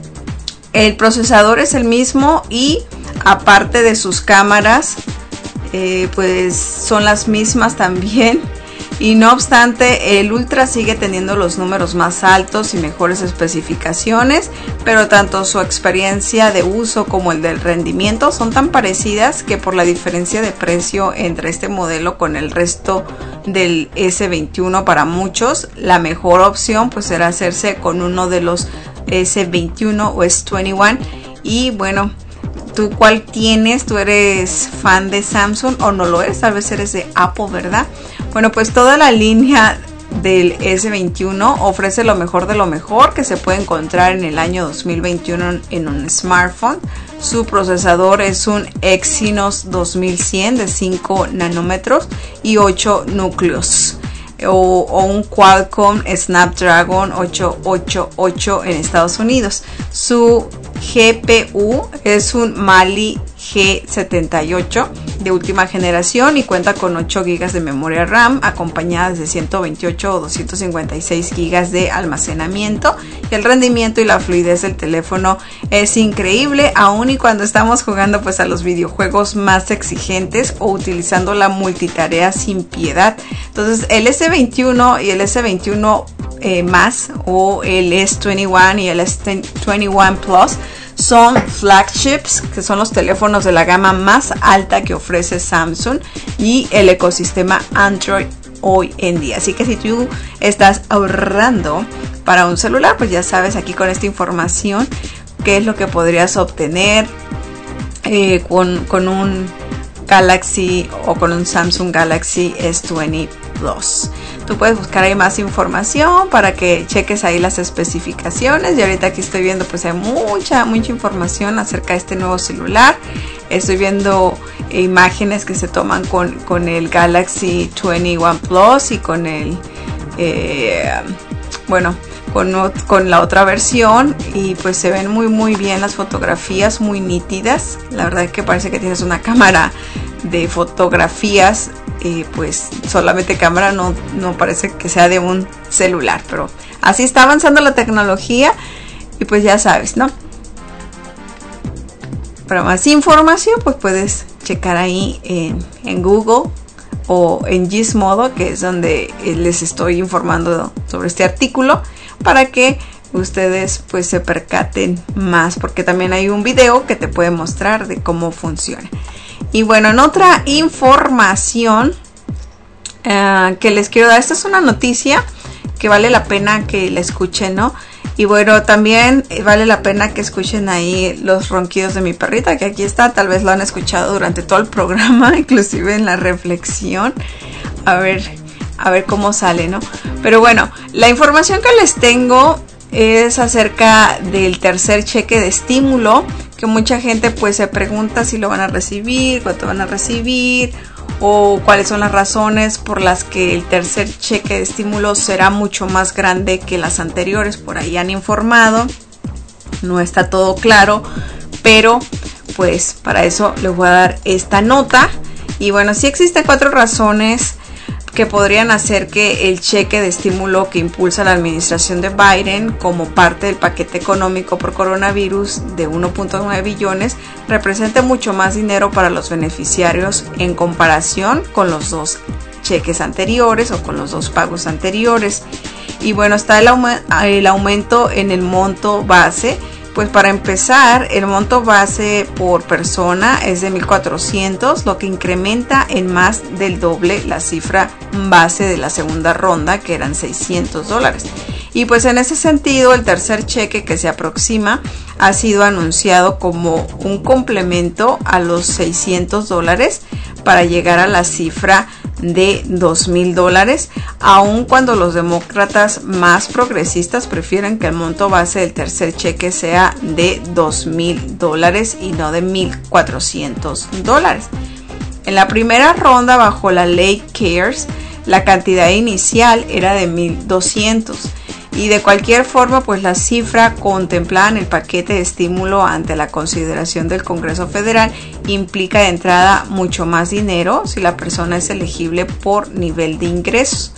el procesador es el mismo y aparte de sus cámaras, eh, pues son las mismas también. Y no obstante, el Ultra sigue teniendo los números más altos y mejores especificaciones, pero tanto su experiencia de uso como el del rendimiento son tan parecidas que por la diferencia de precio entre este modelo con el resto del S veintiuno, para muchos la mejor opción pues será hacerse con uno de los S veintiuno o S veintiuno. Y bueno, ¿tú cuál tienes? ¿Tú eres fan de Samsung o no lo eres? Tal vez eres de Apple, ¿verdad? Bueno, pues toda la línea del S veintiuno ofrece lo mejor de lo mejor que se puede encontrar en el año dos mil veintiuno en un smartphone. Su procesador es un Exynos dos mil cien de cinco nanómetros y ocho núcleos. O, o un Qualcomm Snapdragon ochocientos ochenta y ocho en Estados Unidos. Su G P U es un Mali G setenta y ocho de última generación y cuenta con ocho gigas de memoria RAM, acompañadas de ciento veintiocho o doscientos cincuenta y seis gigas de almacenamiento. Y el rendimiento y la fluidez del teléfono es increíble, aun y cuando estamos jugando pues a los videojuegos más exigentes o utilizando la multitarea sin piedad. Entonces el S veintiuno y el S veintiuno eh, más o el S veintiuno y el S veintiuno Plus son flagships, que son los teléfonos de la gama más alta que ofrece Samsung y el ecosistema Android hoy en día. Así que si tú estás ahorrando para un celular, pues ya sabes aquí con esta información qué es lo que podrías obtener eh, con, con un Galaxy o con un Samsung Galaxy S veinte Plus. Tú puedes buscar ahí más información para que cheques ahí las especificaciones. Y ahorita aquí estoy viendo pues hay mucha, mucha información acerca de este nuevo celular. Estoy viendo imágenes que se toman con, con el Galaxy veintiuno Plus y con el, eh, bueno, con, con la otra versión. Y pues se ven muy, muy bien las fotografías, muy nítidas. La verdad es que parece que tienes una cámara de fotografías. Eh, pues solamente cámara, no, no parece que sea de un celular, pero así está avanzando la tecnología y pues ya sabes, ¿no? Para más información pues puedes checar ahí en, en Google o en Gizmodo, que es donde les estoy informando sobre este artículo, para que ustedes pues se percaten más, porque también hay un video que te puede mostrar de cómo funciona. Y bueno, en otra información uh, que les quiero dar, esta es una noticia que vale la pena que la escuchen, ¿no? Y bueno, también vale la pena que escuchen ahí los ronquidos de mi perrita, que aquí está, tal vez lo han escuchado durante todo el programa, inclusive en la reflexión. A ver, a ver cómo sale, ¿no? Pero bueno, la información que les tengo es acerca del tercer cheque de estímulo, que mucha gente pues se pregunta si lo van a recibir, cuánto van a recibir, o cuáles son las razones por las que el tercer cheque de estímulo será mucho más grande que las anteriores. Por ahí han informado, no está todo claro, pero pues para eso les voy a dar esta nota. Y bueno, sí existen cuatro razones que podrían hacer que el cheque de estímulo que impulsa la administración de Biden como parte del paquete económico por coronavirus de uno punto nueve billones represente mucho más dinero para los beneficiarios en comparación con los dos cheques anteriores o con los dos pagos anteriores. Y bueno, está el, aument- el aumento en el monto base. Pues para empezar, el monto base por persona es de mil cuatrocientos, lo que incrementa en más del doble la cifra base de la segunda ronda, que eran seiscientos dólares. Y pues en ese sentido, el tercer cheque que se aproxima ha sido anunciado como un complemento a los seiscientos dólares para llegar a la cifra de dos mil dólares, aun cuando los demócratas más progresistas prefieren que el monto base del tercer cheque sea de dos mil dólares y no de mil cuatrocientos dólares. En la primera ronda, bajo la ley CARES, la cantidad inicial era de mil doscientos. Y de cualquier forma, pues la cifra contemplada en el paquete de estímulo ante la consideración del Congreso Federal implica de entrada mucho más dinero si la persona es elegible por nivel de ingresos.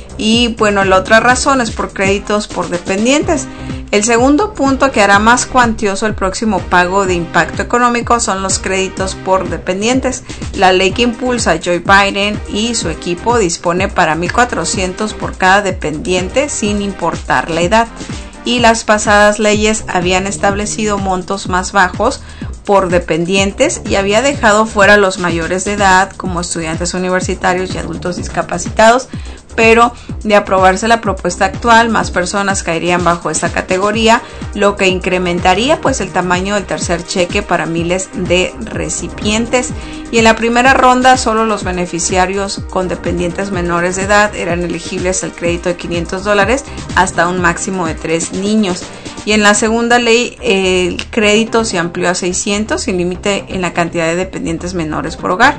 Y bueno, la otra razón es por créditos por dependientes. El segundo punto que hará más cuantioso el próximo pago de impacto económico son los créditos por dependientes. La ley que impulsa Joe Biden y su equipo dispone para mil cuatrocientos por cada dependiente sin importar la edad. Y las pasadas leyes habían establecido montos más bajos por dependientes y había dejado fuera a los mayores de edad como estudiantes universitarios y adultos discapacitados. Pero de aprobarse la propuesta actual, más personas caerían bajo esta categoría, lo que incrementaría pues el tamaño del tercer cheque para miles de recipientes. Y en la primera ronda, solo los beneficiarios con dependientes menores de edad eran elegibles al crédito de quinientos dólares hasta un máximo de tres niños. Y en la segunda ley, el crédito se amplió a seiscientos sin límite en la cantidad de dependientes menores por hogar.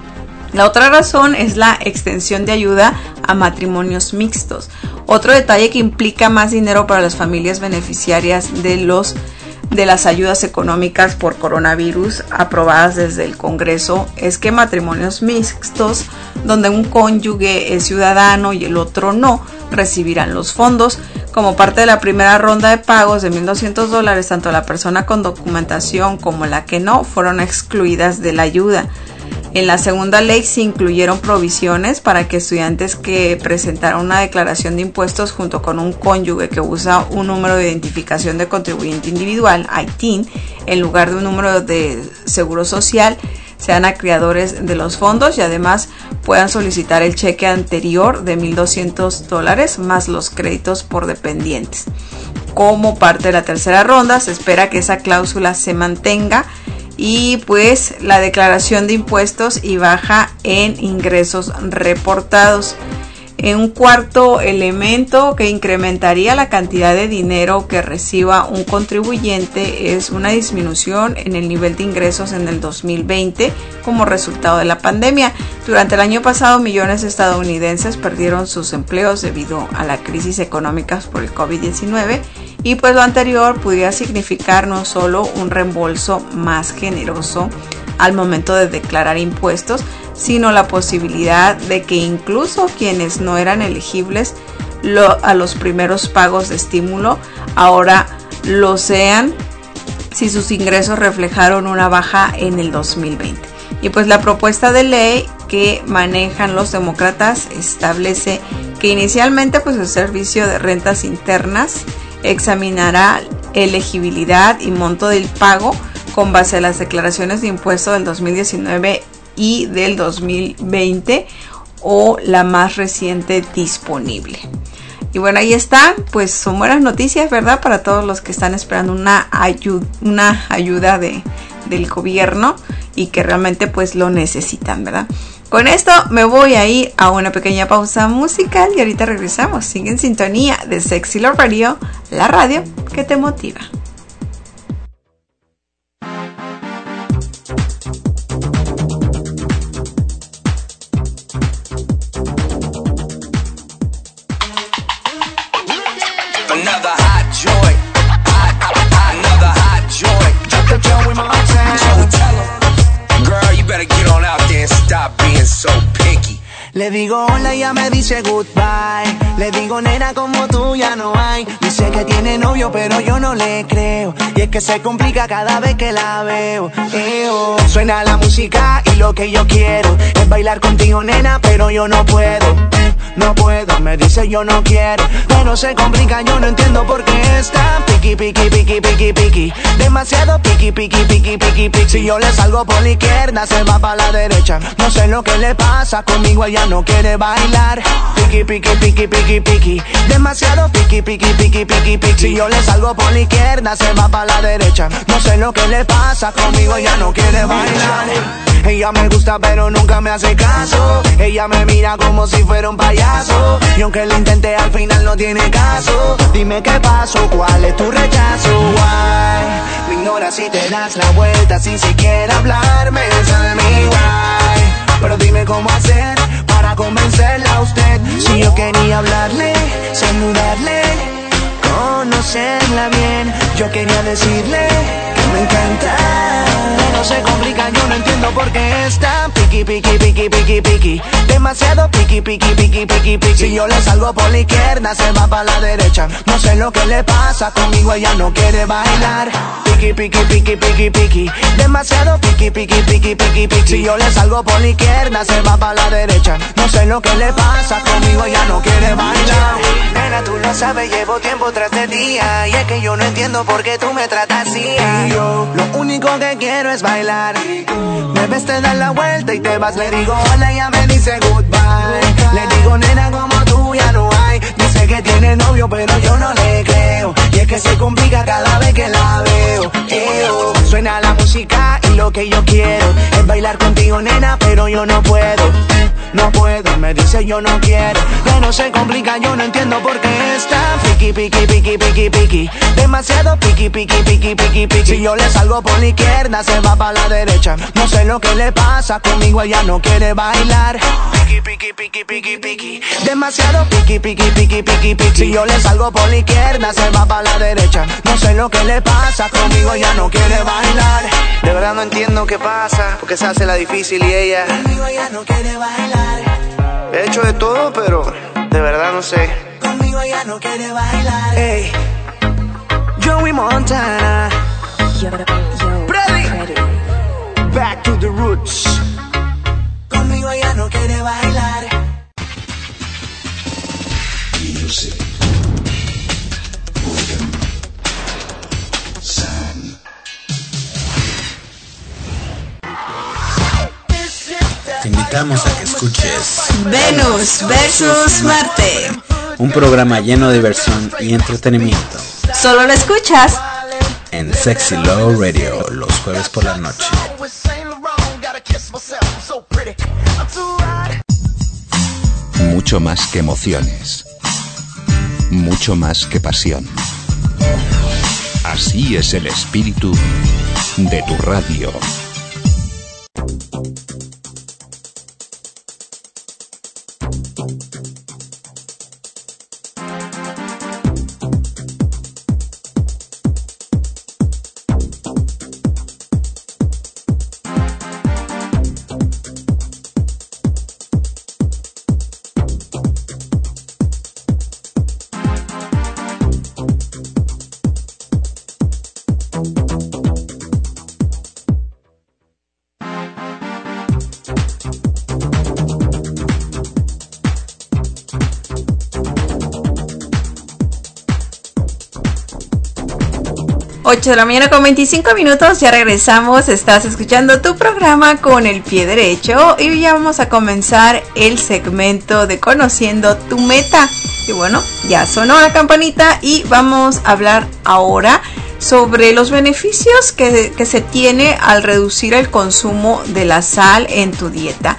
La otra razón es la extensión de ayuda a matrimonios mixtos. Otro detalle que implica más dinero para las familias beneficiarias de los de las ayudas económicas por coronavirus aprobadas desde el Congreso es que matrimonios mixtos, donde un cónyuge es ciudadano y el otro no, recibirán los fondos. Como parte de la primera ronda de pagos de mil doscientos dólares, tanto la persona con documentación como la que no fueron excluidas de la ayuda. En la segunda ley se incluyeron provisiones para que estudiantes que presentaron una declaración de impuestos junto con un cónyuge que usa un número de identificación de contribuyente individual, I T I N, en lugar de un número de seguro social, sean acreedores de los fondos y además puedan solicitar el cheque anterior de mil doscientos dólares más los créditos por dependientes. Como parte de la tercera ronda, se espera que esa cláusula se mantenga y pues la declaración de impuestos y baja en ingresos reportados. En un cuarto elemento que incrementaría la cantidad de dinero que reciba un contribuyente es una disminución en el nivel de ingresos en el dos mil veinte como resultado de la pandemia. Durante el año pasado, millones de estadounidenses perdieron sus empleos debido a la crisis económica por el COVID diecinueve. Y pues lo anterior pudiera significar no solo un reembolso más generoso al momento de declarar impuestos, sino la posibilidad de que incluso quienes no eran elegibles lo, a los primeros pagos de estímulo ahora lo sean si sus ingresos reflejaron una baja en el dos mil veinte. Y pues la propuesta de ley que manejan los demócratas establece que inicialmente pues el Servicio de Rentas Internas examinará elegibilidad y monto del pago con base a las declaraciones de impuestos del dos mil diecinueve y del dos mil veinte o la más reciente disponible. Y bueno, ahí está, pues son buenas noticias, ¿verdad? Para todos los que están esperando una, ayu- una ayuda de, del gobierno y que realmente pues lo necesitan, ¿verdad? Con esto me voy a ir a una pequeña pausa musical y ahorita regresamos. Sigue en sintonía de Sexy Love Radio, la radio que te motiva. Another hot joint, hot, hot, another hot joint. Drop the Joey Montana. Joey, tell him, girl, you better get on out there and stop being so picky. Le digo hola y ella me dice goodbye. Le digo nena como tú ya no hay. Dice que tiene novio pero yo no le creo. Y es que se complica cada vez que la veo. Eo. Suena la música y lo que yo quiero es bailar contigo nena pero yo no puedo. No puedo, me dice yo no quiero. Pero se complica, yo no entiendo por qué está piqui, piqui, piqui, piqui, piqui. Demasiado piqui, piqui, piqui, piqui, piqui. Si yo le salgo por la izquierda, se va para la derecha. No sé lo que le pasa, conmigo ella no quiere bailar. Piqui, piqui, piqui, piqui, piqui. Demasiado piqui, piqui, piqui, piqui, piqui. Si yo le salgo por la izquierda, se va para la derecha. No sé lo que le pasa, conmigo ella no quiere bailar. Ella me gusta pero nunca me hace caso. Ella me mira como si fuera un payaso. Y aunque lo intenté al final no tiene caso. Dime qué pasó, cuál es tu rechazo. Why? Me ignoras si te das la vuelta sin siquiera hablarme. Tell me why. Pero dime cómo hacer para convencerla a usted. Si yo quería hablarle, saludarle, conocerla bien. Yo quería decirle que me encanta. No se complica, yo no entiendo por qué está piqui, piqui, piqui, piqui, piqui. Demasiado piqui, piqui, piqui, piqui, piqui. Si yo le salgo por la izquierda, se va para la derecha. No sé lo que le pasa, conmigo ella no quiere bailar. Piqui, piqui, piqui, piqui, piqui. Demasiado piqui, piqui, piqui, piqui, piqui. Si yo le salgo por la izquierda, se va para la derecha. No sé lo que le pasa, conmigo ella no quiere bailar. Nena, tú lo sabes, llevo tiempo tras de ti. Y es que yo no entiendo por qué tú me tratas así. Y yo lo único que quiero es bailar. Me ves, te das la vuelta y te vas. Le digo hola y ella me dice goodbye. Le digo nena como tú ya no hay. Dice que tiene novio pero yo no le creo. Y es que se complica cada vez que la veo. Eo. Suena la música y lo que yo quiero es bailar contigo nena pero yo no puedo. No puedo, me dice yo no quiero. Pero se complica, yo no entiendo por qué está piqui, piqui, piqui, piqui, piqui. Demasiado piqui, piqui, piqui, piqui, piqui. Si yo le salgo por la izquierda, se va para la derecha. No sé lo que le pasa, conmigo ella no quiere bailar. Piqui, piqui, piqui, piqui, piqui. Demasiado piqui, piqui, piqui, piqui, piqui. Si yo le salgo por la izquierda, se va para la derecha. No sé lo que le pasa, conmigo ella no quiere bailar. De verdad no entiendo qué pasa, porque se hace la difícil y ella conmigo ella no quiere bailar. He hecho de todo, pero de verdad no sé. Conmigo ella no quiere bailar. Hey, Joey Montana. Yo, yo, Freddy. Back to the roots. Conmigo ella no quiere bailar. Music. Rhythm. Sound. Te invitamos a que escuches Venus versus Marte, un programa lleno de diversión y entretenimiento. Solo lo escuchas en Sexy Love Radio los jueves por la noche. Mucho más que emociones. Mucho más que pasión. Así es el espíritu de tu radio. ocho de la mañana con veinticinco minutos, ya regresamos, estás escuchando tu programa con el pie derecho y ya vamos a comenzar el segmento de Conociendo tu Meta. Y bueno, ya sonó la campanita y vamos a hablar ahora sobre los beneficios que, que se tiene al reducir el consumo de la sal en tu dieta.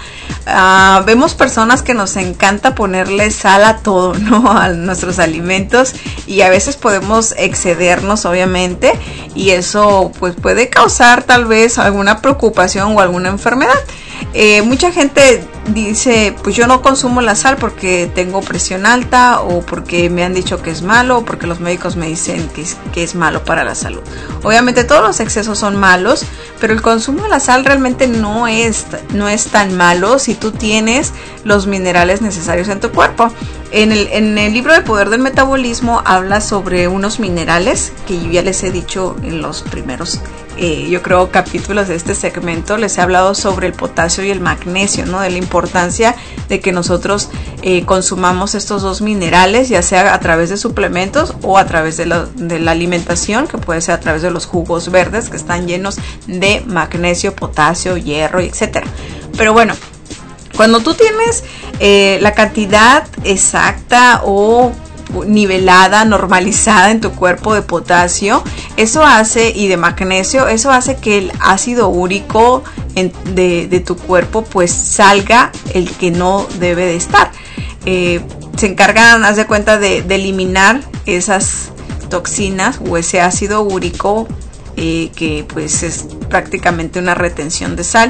uh, vemos personas que nos encanta ponerle sal a todo, ¿no? A nuestros alimentos, y a veces podemos excedernos, obviamente, y eso pues puede causar tal vez alguna preocupación o alguna enfermedad. Eh, mucha gente dice, pues yo no consumo la sal porque tengo presión alta, o porque me han dicho que es malo, o porque los médicos me dicen que es, que es malo para la salud. Obviamente todos los excesos son malos, pero el consumo de la sal realmente no es, no es tan malo si tú tienes los minerales necesarios en tu cuerpo. En el, en el libro El Poder del Metabolismo habla sobre unos minerales que yo ya les he dicho en los primeros Eh, yo creo capítulos de este segmento. Les he hablado sobre el potasio y el magnesio, ¿no? De la importancia de que nosotros eh, consumamos estos dos minerales, ya sea a través de suplementos o a través de, lo, de la alimentación, que puede ser a través de los jugos verdes que están llenos de magnesio, potasio, hierro, etcétera. Pero bueno, cuando tú tienes eh, la cantidad exacta o nivelada, normalizada en tu cuerpo de potasio, eso hace, y de magnesio, eso hace que el ácido úrico en, de, de tu cuerpo pues salga el que no debe de estar. Eh, se encargan, haz de cuenta, de, de eliminar esas toxinas o ese ácido úrico eh, que pues es prácticamente una retención de sal,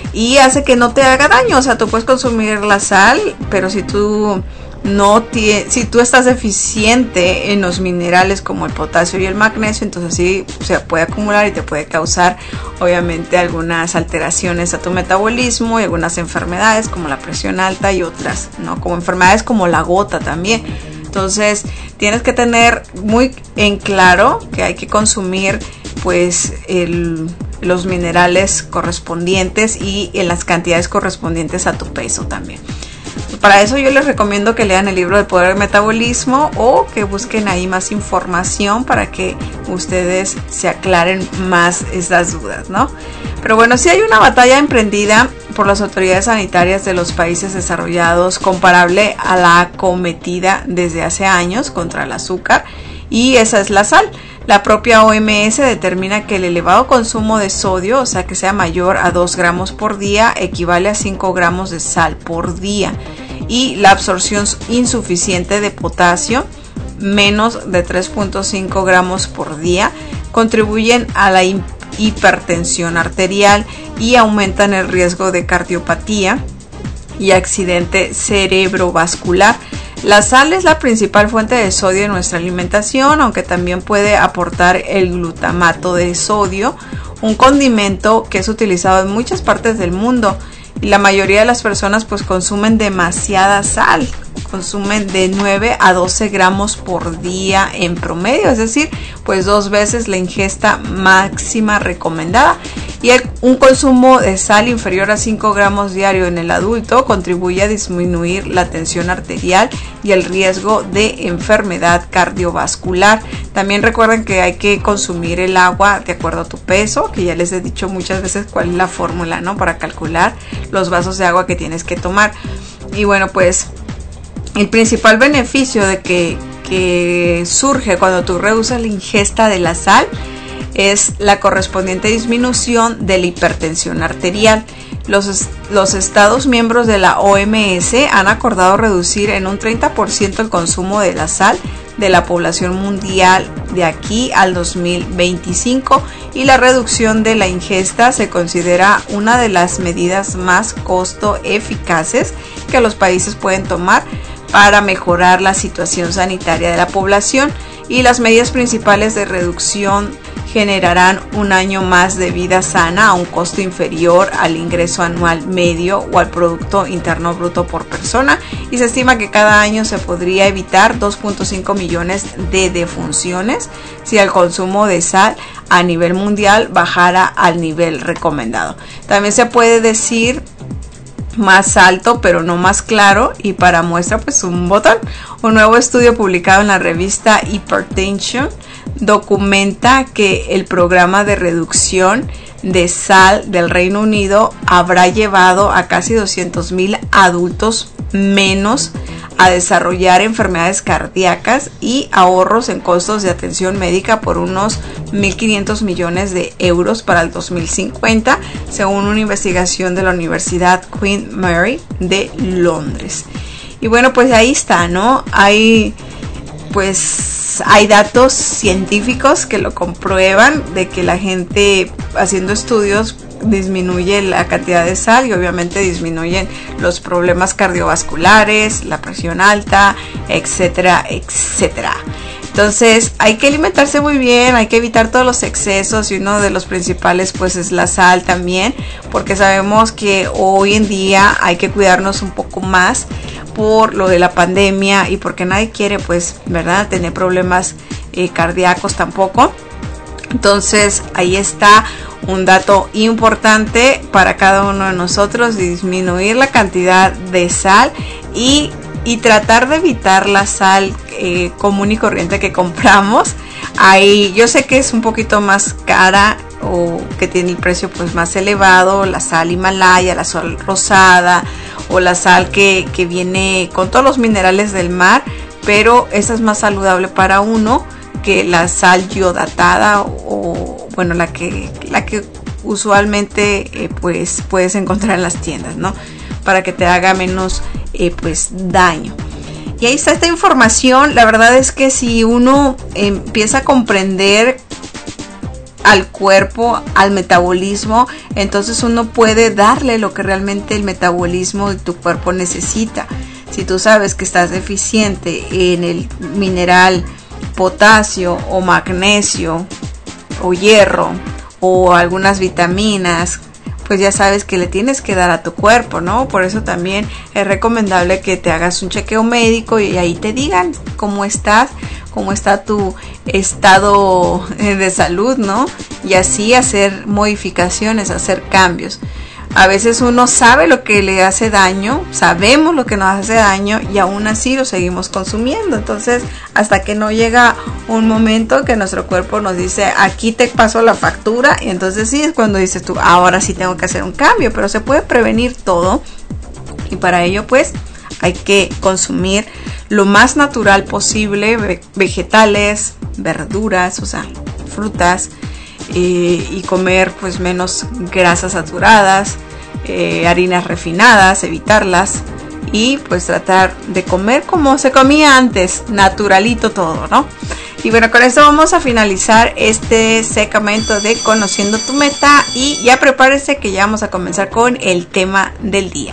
y hace que no te haga daño. O sea, tú puedes consumir la sal, pero si tú no tiene, si tú estás deficiente en los minerales como el potasio y el magnesio, entonces sí se puede acumular y te puede causar obviamente algunas alteraciones a tu metabolismo y algunas enfermedades como la presión alta y otras, ¿no? Como enfermedades como la gota también. Entonces tienes que tener muy en claro que hay que consumir pues el, los minerales correspondientes y en las cantidades correspondientes a tu peso también. Para eso yo les recomiendo que lean el libro del Poder del Metabolismo, o que busquen ahí más información para que ustedes se aclaren más esas dudas, ¿no? Pero bueno, sí hay una batalla emprendida por las autoridades sanitarias de los países desarrollados comparable a la acometida desde hace años contra el azúcar, y esa es la sal. La propia O M S determina que el elevado consumo de sodio, o sea que sea mayor a dos gramos por día, equivale a cinco gramos de sal por día, y la absorción insuficiente de potasio, menos de tres punto cinco gramos por día, contribuyen a la hipertensión arterial y aumentan el riesgo de cardiopatía y accidente cerebrovascular. La sal es la principal fuente de sodio en nuestra alimentación, aunque también puede aportar el glutamato de sodio, un condimento que es utilizado en muchas partes del mundo, y la mayoría de las personas pues consumen demasiada sal, consumen de nueve a doce gramos por día en promedio, es decir, pues dos veces la ingesta máxima recomendada. Y el, un consumo de sal inferior a cinco gramos diario en el adulto contribuye a disminuir la tensión arterial y el riesgo de enfermedad cardiovascular. También recuerden que hay que consumir el agua de acuerdo a tu peso, que ya les he dicho muchas veces cuál es la fórmula, ¿no? Para calcular los vasos de agua que tienes que tomar. Y bueno, pues el principal beneficio de que, que surge cuando tú reduces la ingesta de la sal es la correspondiente disminución de la hipertensión arterial. Los, los estados miembros de la O M S han acordado reducir en un treinta por ciento el consumo de la sal de la población mundial de aquí al dos mil veinticinco, y la reducción de la ingesta se considera una de las medidas más costo eficaces que los países pueden tomar para mejorar la situación sanitaria de la población, y las medidas principales de reducción generarán un año más de vida sana a un costo inferior al ingreso anual medio o al Producto Interno Bruto por persona, y se estima que cada año se podría evitar dos punto cinco millones de defunciones si el consumo de sal a nivel mundial bajara al nivel recomendado. También se puede decir más alto pero no más claro, y para muestra pues un botón. Un nuevo estudio publicado en la revista Hypertension documenta que el programa de reducción de sal del Reino Unido habrá llevado a casi doscientos mil adultos menos a desarrollar enfermedades cardíacas y ahorros en costos de atención médica por unos mil quinientos millones de euros para el dos mil cincuenta, según una investigación de la Universidad Queen Mary de Londres. Y bueno, pues ahí está, ¿no? Hay pues hay datos científicos que lo comprueban, de que la gente haciendo estudios disminuye la cantidad de sal y obviamente disminuyen los problemas cardiovasculares, la presión alta, etcétera, etcétera. Entonces hay que alimentarse muy bien, hay que evitar todos los excesos, y uno de los principales pues es la sal también, porque sabemos que hoy en día hay que cuidarnos un poco más por lo de la pandemia y porque nadie quiere pues, ¿verdad?, tener problemas eh, cardíacos tampoco. Entonces ahí está un dato importante para cada uno de nosotros: disminuir la cantidad de sal y, y tratar de evitar la sal eh, común y corriente que compramos. Ahí yo sé que es un poquito más cara o que tiene el precio pues más elevado, la sal Himalaya, la sal rosada o la sal que, que viene con todos los minerales del mar, pero esa es más saludable para uno que la sal iodatada o bueno, la que la que usualmente eh, pues puedes encontrar en las tiendas, ¿no? Para que te haga menos eh, pues daño. Y ahí está esta información. La verdad es que si uno empieza a comprender al cuerpo, al metabolismo, entonces uno puede darle lo que realmente el metabolismo de tu cuerpo necesita. Si tú sabes que estás deficiente en el mineral potasio o magnesio o hierro o algunas vitaminas, pues ya sabes que le tienes que dar a tu cuerpo, ¿no? Por eso también es recomendable que te hagas un chequeo médico y ahí te digan cómo estás, cómo está tu estado de salud, ¿no? Y así hacer modificaciones, hacer cambios. A veces uno sabe lo que le hace daño, sabemos lo que nos hace daño y aún así lo seguimos consumiendo. Entonces, hasta que no llega un momento que nuestro cuerpo nos dice, aquí te paso la factura, y entonces sí es cuando dices tú, ahora sí tengo que hacer un cambio. Pero se puede prevenir todo, y para ello pues hay que consumir lo más natural posible, vegetales, verduras, o sea, frutas, Eh, y comer pues menos grasas saturadas, eh, harinas refinadas, evitarlas, y pues tratar de comer como se comía antes, naturalito todo, ¿no? Y bueno, con esto vamos a finalizar este segmento de Conociendo tu Meta, y ya prepárense que ya vamos a comenzar con el tema del día.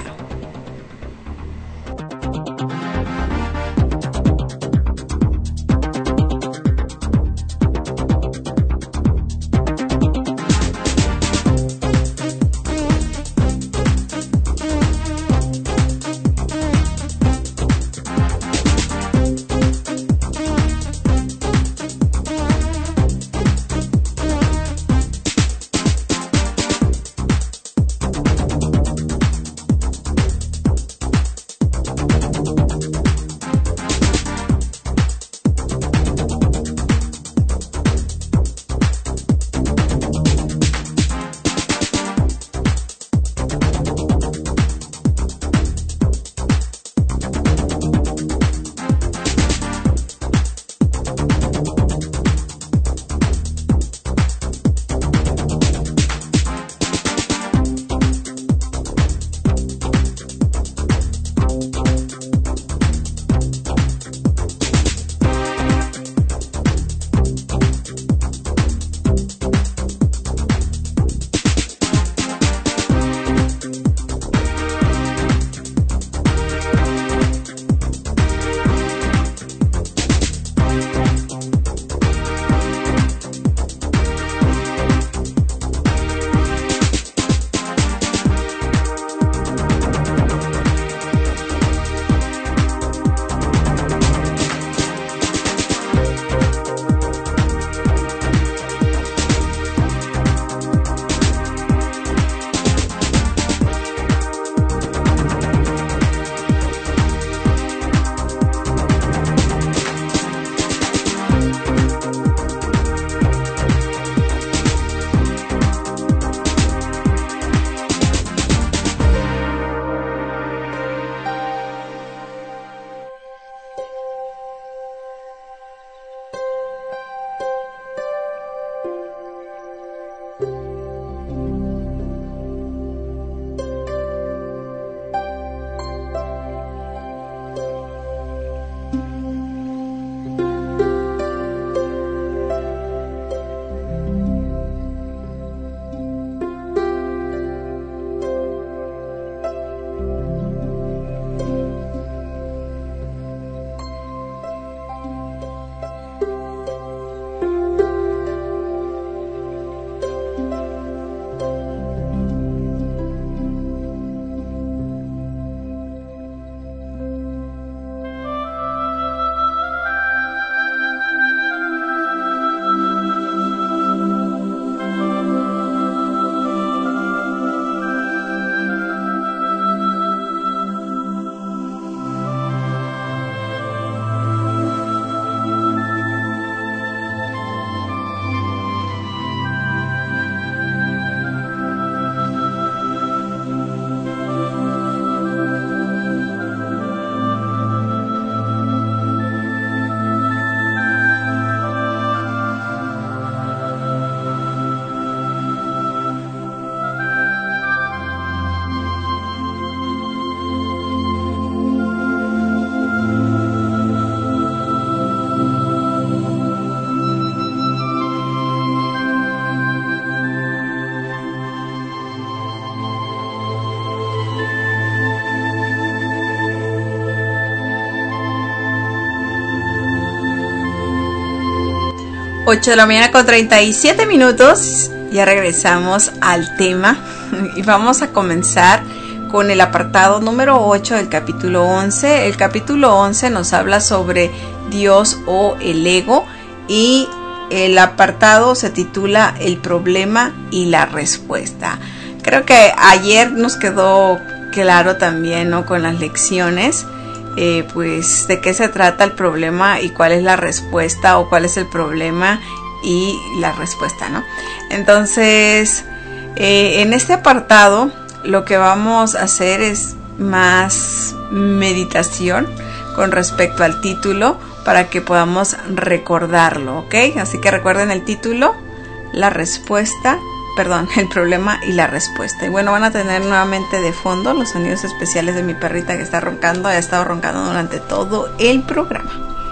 ocho de la mañana con treinta y siete minutos. Ya regresamos al tema y vamos a comenzar con el apartado número ocho del capítulo once. El capítulo once nos habla sobre Dios o el ego y el apartado se titula El problema y la respuesta. Creo que ayer nos quedó claro también, ¿no?, con las lecciones, eh, pues de qué se trata el problema y cuál es la respuesta, o cuál es el problema y la respuesta, ¿no? Entonces, eh, en este apartado lo que vamos a hacer es más meditación con respecto al título para que podamos recordarlo, ¿ok? Así que recuerden el título, la respuesta, perdón, el problema y la respuesta. Y bueno, van a tener nuevamente de fondo los sonidos especiales de mi perrita que está roncando, ha estado roncando durante todo el programa.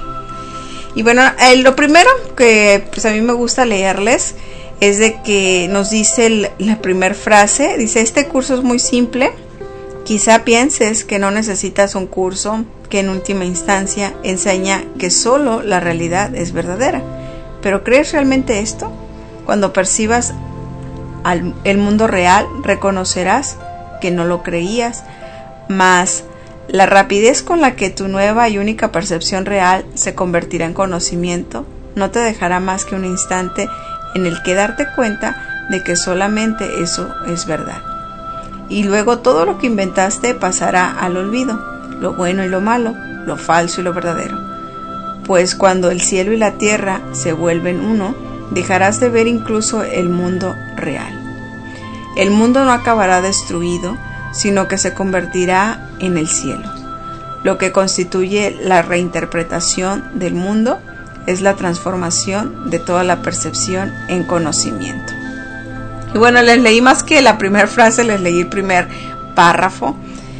Y bueno, eh, lo primero que pues a mí me gusta leerles es de que nos dice el, la primera frase, dice: este curso es muy simple, quizá pienses que no necesitas un curso que en última instancia enseña que solo la realidad es verdadera, pero ¿crees realmente esto? Cuando percibas al, el mundo real, reconocerás que no lo creías, mas la rapidez con la que tu nueva y única percepción real se convertirá en conocimiento no te dejará más que un instante en el que darte cuenta de que solamente eso es verdad. Y luego todo lo que inventaste pasará al olvido, lo bueno y lo malo, lo falso y lo verdadero. Pues cuando el cielo y la tierra se vuelven uno, dejarás de ver incluso el mundo real. El mundo no acabará destruido, sino que se convertirá en el cielo. Lo que constituye la reinterpretación del mundo es la transformación de toda la percepción en conocimiento. Y bueno, les leí más que la primera frase, les leí el primer párrafo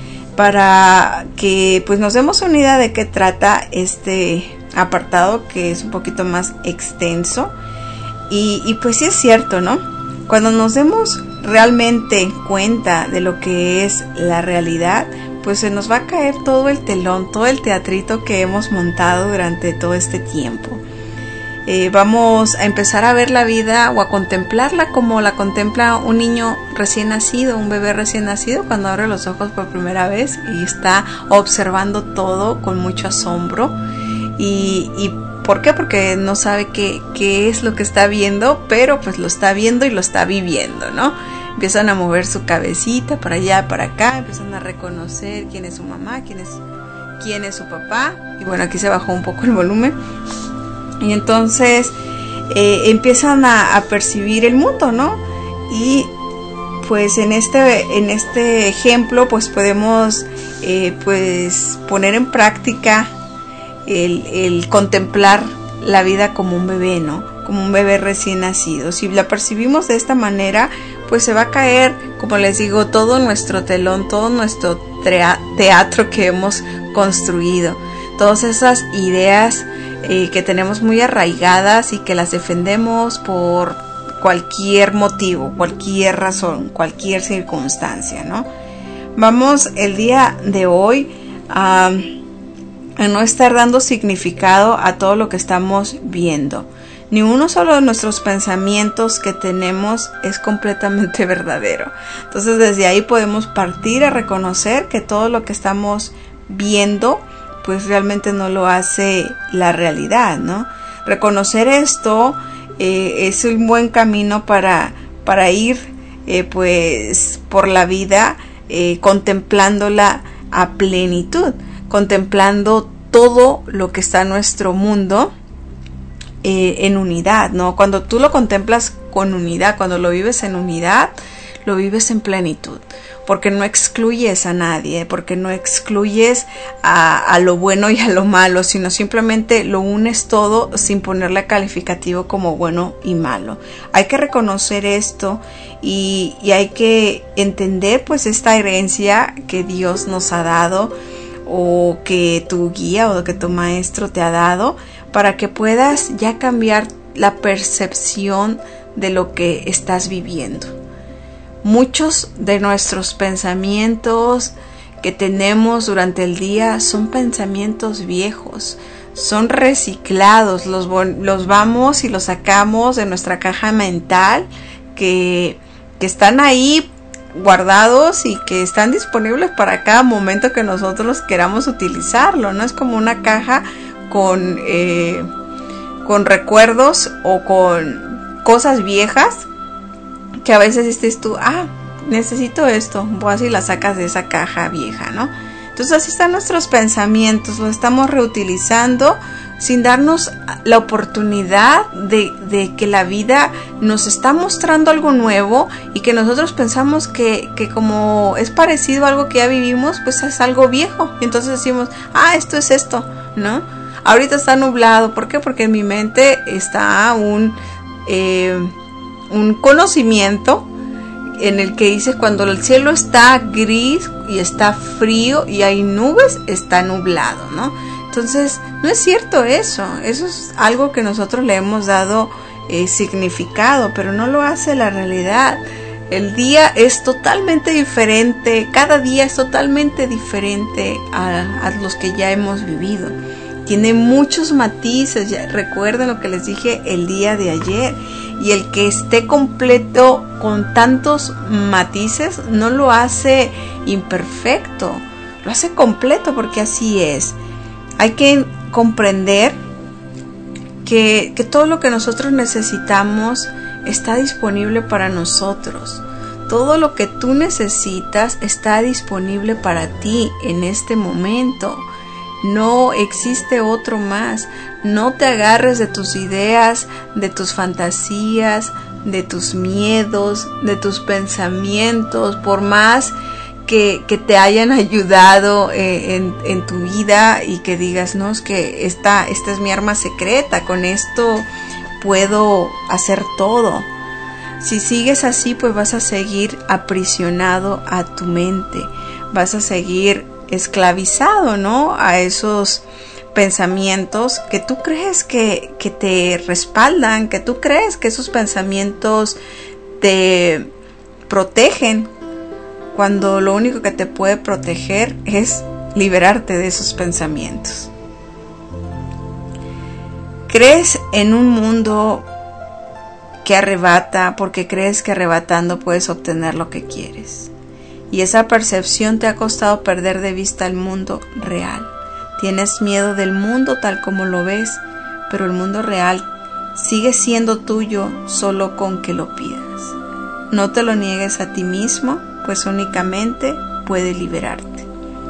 para que pues nos demos una idea de qué trata este apartado, que es un poquito más extenso. Y, y pues sí es cierto, ¿no? Cuando nos demos realmente cuenta de lo que es la realidad, pues se nos va a caer todo el telón, todo el teatrito que hemos montado durante todo este tiempo. Eh, vamos a empezar a ver la vida o a contemplarla como la contempla un niño recién nacido, un bebé recién nacido, cuando abre los ojos por primera vez y está observando todo con mucho asombro. Y, y ¿por qué? Porque no sabe qué, qué es lo que está viendo, pero pues lo está viendo y lo está viviendo, ¿no? Empiezan a mover su cabecita para allá, para acá, empiezan a reconocer quién es su mamá, quién es, quién es su papá. Y bueno, aquí se bajó un poco el volumen. Y entonces eh, empiezan a, a percibir el mundo, ¿no? Y pues en este, en este ejemplo pues podemos eh, pues poner en práctica el, el contemplar la vida como un bebé, ¿no? Como un bebé recién nacido. Si la percibimos de esta manera, pues se va a caer, como les digo, todo nuestro telón, todo nuestro teatro que hemos construido, todas esas ideas eh, que tenemos muy arraigadas y que las defendemos por cualquier motivo, cualquier razón, cualquier circunstancia, ¿no? Vamos el día de hoy a, a no estar dando significado a todo lo que estamos viendo. Ni uno solo de nuestros pensamientos que tenemos es completamente verdadero. Entonces desde ahí podemos partir a reconocer que todo lo que estamos viendo pues realmente no lo hace la realidad, ¿no? Reconocer esto eh, es un buen camino para, para ir eh, pues por la vida eh, contemplándola a plenitud, contemplando todo lo que está en nuestro mundo Eh, en unidad, ¿no? Cuando tú lo contemplas con unidad, cuando lo vives en unidad, lo vives en plenitud, porque no excluyes a nadie, porque no excluyes a, a lo bueno y a lo malo, sino simplemente lo unes todo sin ponerle calificativo como bueno y malo. Hay que reconocer esto y, y hay que entender pues esta herencia que Dios nos ha dado, o que tu guía o que tu maestro te ha dado, para que puedas ya cambiar la percepción de lo que estás viviendo. Muchos de nuestros pensamientos que tenemos durante el día son pensamientos viejos, son reciclados, los, los vamos y los sacamos de nuestra caja mental, que, que están ahí guardados y que están disponibles para cada momento que nosotros queramos utilizarlo, ¿no? Es como una caja con, eh, con recuerdos o con cosas viejas que a veces dices tú, ah, necesito esto, vas y la sacas de esa caja vieja, ¿no? Entonces así están nuestros pensamientos, los estamos reutilizando sin darnos la oportunidad de, de que la vida nos está mostrando algo nuevo y que nosotros pensamos que, que como es parecido a algo que ya vivimos, pues es algo viejo. Y entonces decimos, ah, esto es esto, ¿no? Ahorita está nublado, ¿por qué? Porque en mi mente está un, eh, un conocimiento en el que dice cuando el cielo está gris y está frío y hay nubes, está nublado, ¿no? Entonces, no es cierto eso, eso es algo que nosotros le hemos dado eh, significado, pero no lo hace la realidad. El día es totalmente diferente, cada día es totalmente diferente a, a los que ya hemos vivido. Tiene muchos matices, ya recuerden lo que les dije el día de ayer, y el que esté completo con tantos matices no lo hace imperfecto, lo hace completo porque así es. Hay que comprender que, que todo lo que nosotros necesitamos está disponible para nosotros. Todo lo que tú necesitas está disponible para ti en este momento. No existe otro más. No te agarres de tus ideas, de tus fantasías, de tus miedos, de tus pensamientos, por más que, que te hayan ayudado eh, en, en tu vida y que digas, no, es que esta, esta es mi arma secreta, con esto puedo hacer todo. Si sigues así, pues vas a seguir aprisionado a tu mente, vas a seguir esclavizado, ¿no? A esos pensamientos que tú crees que, que te respaldan, que tú crees que esos pensamientos te protegen, cuando lo único que te puede proteger es liberarte de esos pensamientos. Crees en un mundo que arrebata porque crees que arrebatando puedes obtener lo que quieres. Y esa percepción te ha costado perder de vista el mundo real. Tienes miedo del mundo tal como lo ves, pero el mundo real sigue siendo tuyo solo con que lo pidas. No te lo niegues a ti mismo, pues únicamente puede liberarte.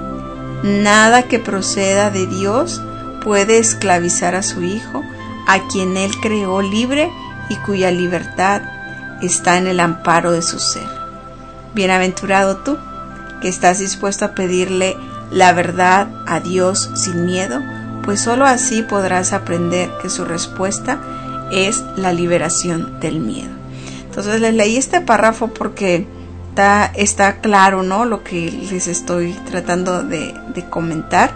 Nada que proceda de Dios puede esclavizar a su Hijo, a quien Él creó libre y cuya libertad está en el amparo de su ser. Bienaventurado tú, que estás dispuesto a pedirle la verdad a Dios sin miedo, pues solo así podrás aprender que su respuesta es la liberación del miedo. Entonces les leí este párrafo porque está, está claro, ¿no?, lo que les estoy tratando de, de comentar.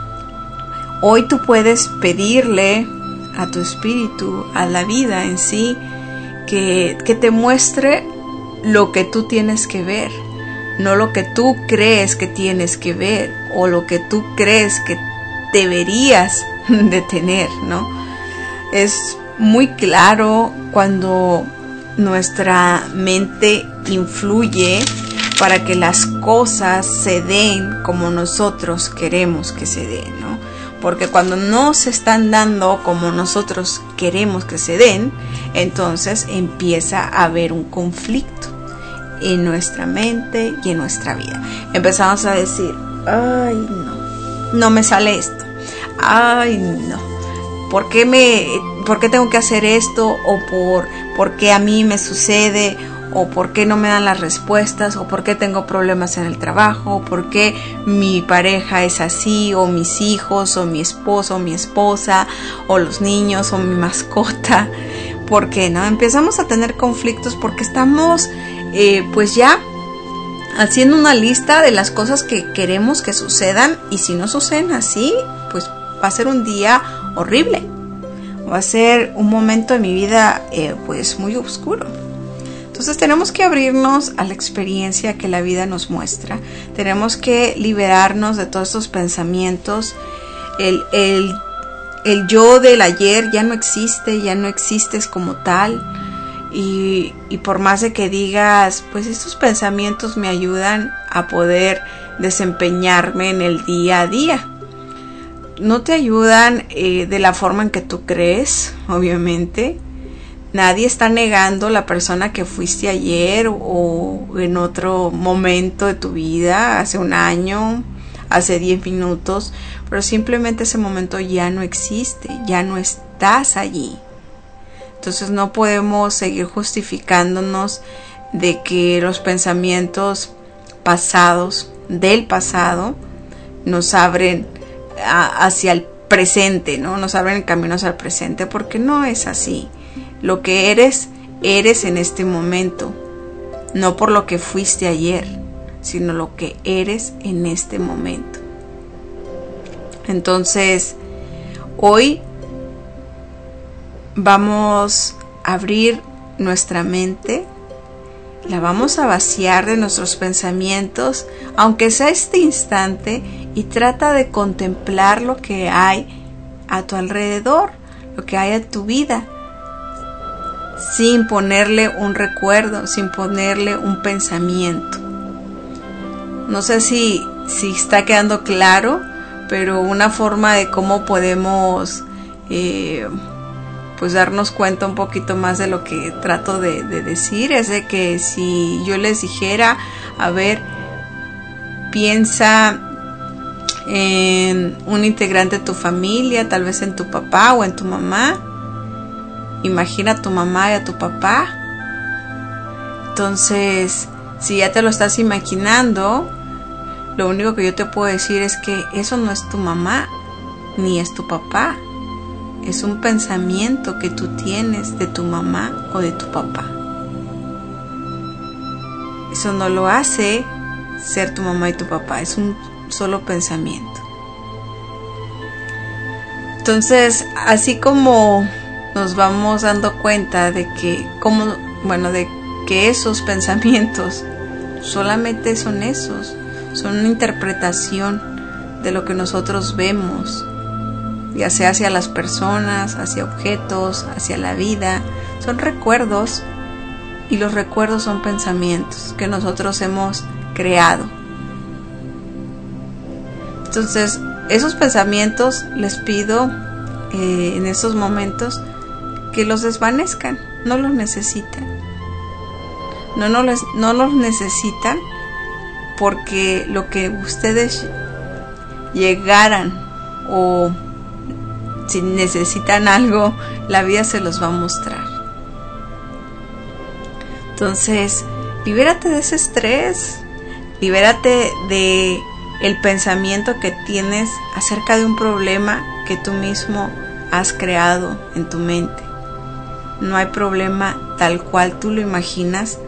Hoy tú puedes pedirle a tu espíritu, a la vida en sí, que, que te muestre lo que tú tienes que ver, no lo que tú crees que tienes que ver o lo que tú crees que deberías de tener, ¿no? Es muy claro cuando nuestra mente influye para que las cosas se den como nosotros queremos que se den, ¿no? Porque cuando no se están dando como nosotros queremos que se den, entonces empieza a haber un conflicto en nuestra mente y en nuestra vida. Empezamos a decir, ay no, no me sale esto, ay no, ¿por qué, me, por qué tengo que hacer esto? O por, ¿por qué a mí me sucede? O por qué no me dan las respuestas, o por qué tengo problemas en el trabajo, o por qué mi pareja es así, o mis hijos, o mi esposo, o mi esposa, o los niños, o mi mascota. ¿Por qué no? Empezamos a tener conflictos porque estamos eh, pues ya haciendo una lista de las cosas que queremos que sucedan, y si no suceden así, pues va a ser un día horrible, va a ser un momento de mi vida eh, pues muy oscuro. Entonces tenemos que abrirnos a la experiencia que la vida nos muestra. Tenemos que liberarnos de todos estos pensamientos. El, el el yo del ayer ya no existe, ya no existes como tal. Y, y por más de que digas, pues estos pensamientos me ayudan a poder desempeñarme en el día a día, no te ayudan eh, de la forma en que tú crees, obviamente. Nadie está negando la persona que fuiste ayer o en otro momento de tu vida, hace un año, hace diez minutos, pero simplemente ese momento ya no existe, ya no estás allí. Entonces no podemos seguir justificándonos de que los pensamientos pasados, del pasado, nos abren a, hacia el presente, ¿no? Nos abren el camino hacia el presente, porque no es así. Lo que eres, eres en este momento, no por lo que fuiste ayer, sino lo que eres en este momento. Entonces, hoy vamos a abrir nuestra mente, la vamos a vaciar de nuestros pensamientos, aunque sea este instante, y trata de contemplar lo que hay a tu alrededor, lo que hay a tu vida, sin ponerle un recuerdo, sin ponerle un pensamiento. No sé si, si está quedando claro, pero una forma de cómo podemos eh, pues darnos cuenta un poquito más de lo que trato de, de decir es de que si yo les dijera, a ver, piensa en un integrante de tu familia, tal vez en tu papá o en tu mamá. Imagina a tu mamá y a tu papá. Entonces, si ya te lo estás imaginando, lo único que yo te puedo decir es que eso no es tu mamá ni es tu papá. Es un pensamiento que tú tienes de tu mamá o de tu papá. Eso no lo hace ser tu mamá y tu papá, es un solo pensamiento. Entonces, así como nos vamos dando cuenta de que, como, bueno, de que esos pensamientos solamente son esos, son una interpretación de lo que nosotros vemos, ya sea hacia las personas, hacia objetos, hacia la vida. Son recuerdos, y los recuerdos son pensamientos que nosotros hemos creado. Entonces, esos pensamientos les pido eh, en estos momentos que los desvanezcan, no los necesitan. No, no, les, no los necesitan, porque lo que ustedes llegaran o si necesitan algo, la vida se los va a mostrar. Entonces, libérate de ese estrés, libérate de el pensamiento que tienes acerca de un problema que tú mismo has creado en tu mente. No hay problema tal cual tú lo imaginas.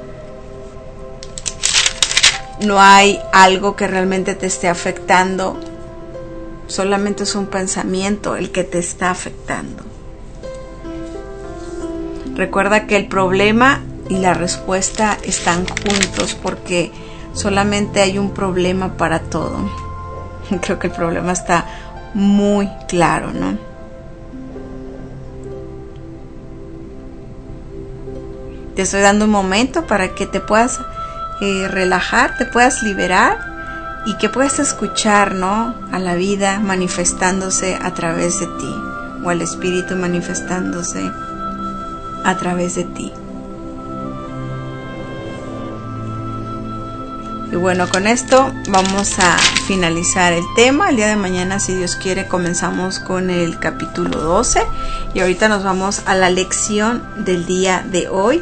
No hay algo que realmente te esté afectando. Solamente es un pensamiento el que te está afectando. Recuerda que el problema y la respuesta están juntos, porque solamente hay un problema para todo. Creo que el problema está muy claro, ¿no? Te estoy dando un momento para que te puedas eh, relajar, te puedas liberar y que puedas escuchar, ¿no?, a la vida manifestándose a través de ti, o al espíritu manifestándose a través de ti. Y bueno, con esto vamos a finalizar el tema. El día de mañana, si Dios quiere, comenzamos con el capítulo doce. Y ahorita nos vamos a la lección del día de hoy.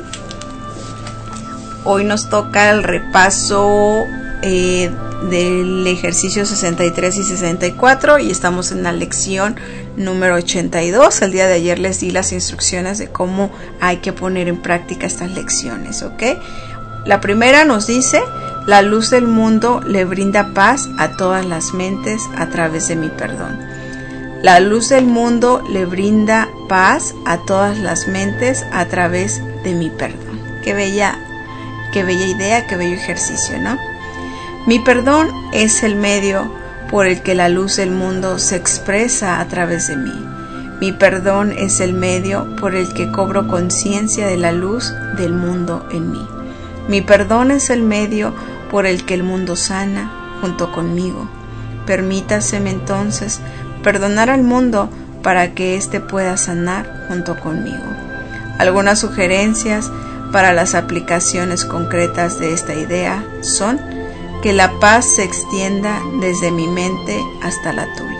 Hoy nos toca el repaso eh, del ejercicio sesenta y tres y sesenta y cuatro. Y estamos en la lección número ochenta y dos. El día de ayer les di las instrucciones de cómo hay que poner en práctica estas lecciones, ¿ok? La primera nos dice: la luz del mundo le brinda paz a todas las mentes a través de mi perdón. La luz del mundo le brinda paz a todas las mentes a través de mi perdón. Qué bella, qué bella idea, qué bello ejercicio, ¿no? Mi perdón es el medio por el que la luz del mundo se expresa a través de mí. Mi perdón es el medio por el que cobro conciencia de la luz del mundo en mí. Mi perdón es el medio por el que el mundo sana junto conmigo. Permítaseme entonces perdonar al mundo para que éste pueda sanar junto conmigo. Algunas sugerencias para las aplicaciones concretas de esta idea son que la paz se extienda desde mi mente hasta la tuya.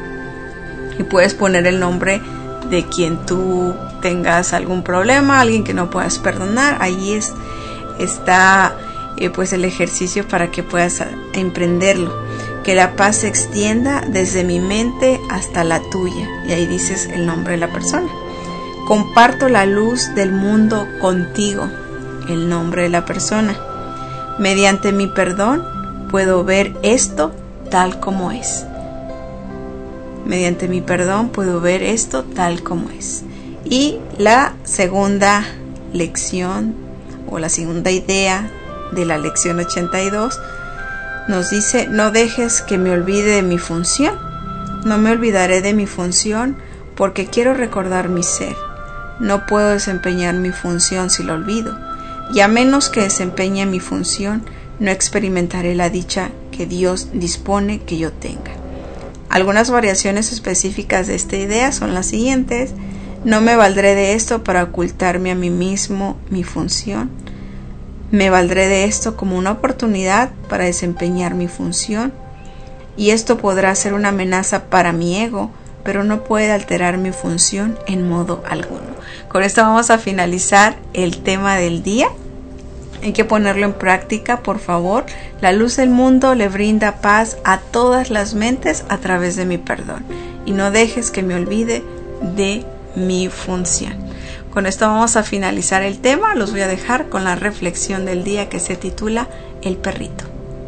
Y puedes poner el nombre de quien tú tengas algún problema, alguien que no puedas perdonar. Ahí es, está eh, pues el ejercicio para que puedas emprenderlo. Que la paz se extienda desde mi mente hasta la tuya. Y ahí dices el nombre de la persona. Comparto la luz del mundo contigo. El nombre de la persona. Mediante mi perdón puedo ver esto tal como es. Mediante mi perdón puedo ver esto tal como es. Y la segunda lección o la segunda idea de la lección ochenta y dos nos dice: no dejes que me olvide de mi función. No me olvidaré de mi función porque quiero recordar mi ser. No puedo desempeñar mi función si lo olvido. Y a menos que desempeñe mi función, no experimentaré la dicha que Dios dispone que yo tenga. Algunas variaciones específicas de esta idea son las siguientes: no me valdré de esto para ocultarme a mí mismo mi función. Me valdré de esto como una oportunidad para desempeñar mi función. Y esto podrá ser una amenaza para mi ego, pero no puede alterar mi función en modo alguno. Con esto vamos a finalizar el tema del día. Hay que ponerlo en práctica, por favor. La luz del mundo le brinda paz a todas las mentes a través de mi perdón. Y no dejes que me olvide de mi función. Con esto vamos a finalizar el tema. Los voy a dejar con la reflexión del día que se titula El perrito.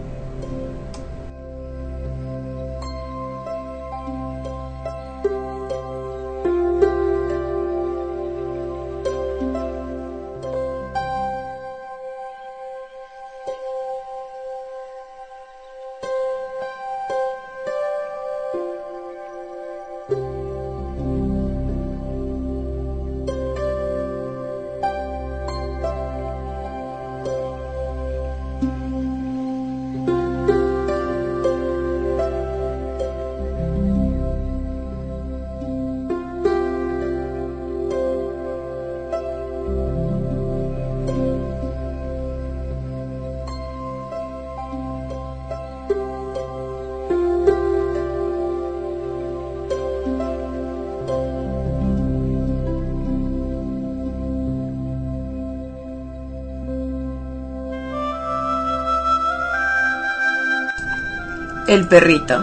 El perrito.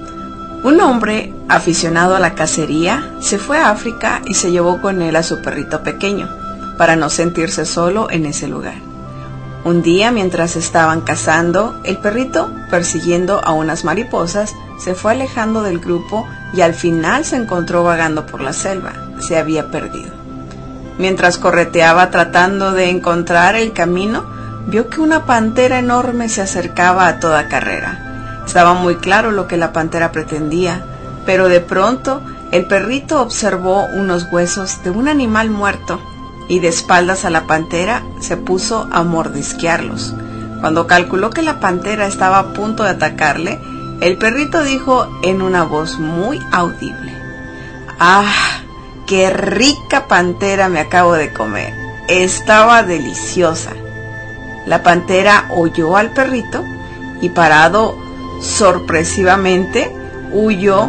Un hombre aficionado a la cacería se fue a África y se llevó con él a su perrito pequeño, para no sentirse solo en ese lugar. Un día, mientras estaban cazando, el perrito, persiguiendo a unas mariposas, se fue alejando del grupo y al final se encontró vagando por la selva. Se había perdido. Mientras correteaba tratando de encontrar el camino, vio que una pantera enorme se acercaba a toda carrera. Estaba muy claro lo que la pantera pretendía, pero de pronto el perrito observó unos huesos de un animal muerto y de espaldas a la pantera se puso a mordisquearlos. Cuando calculó que la pantera estaba a punto de atacarle, el perrito dijo en una voz muy audible: ¡ah, qué rica pantera me acabo de comer! Estaba deliciosa. La pantera oyó al perrito y, parado sorpresivamente, huyó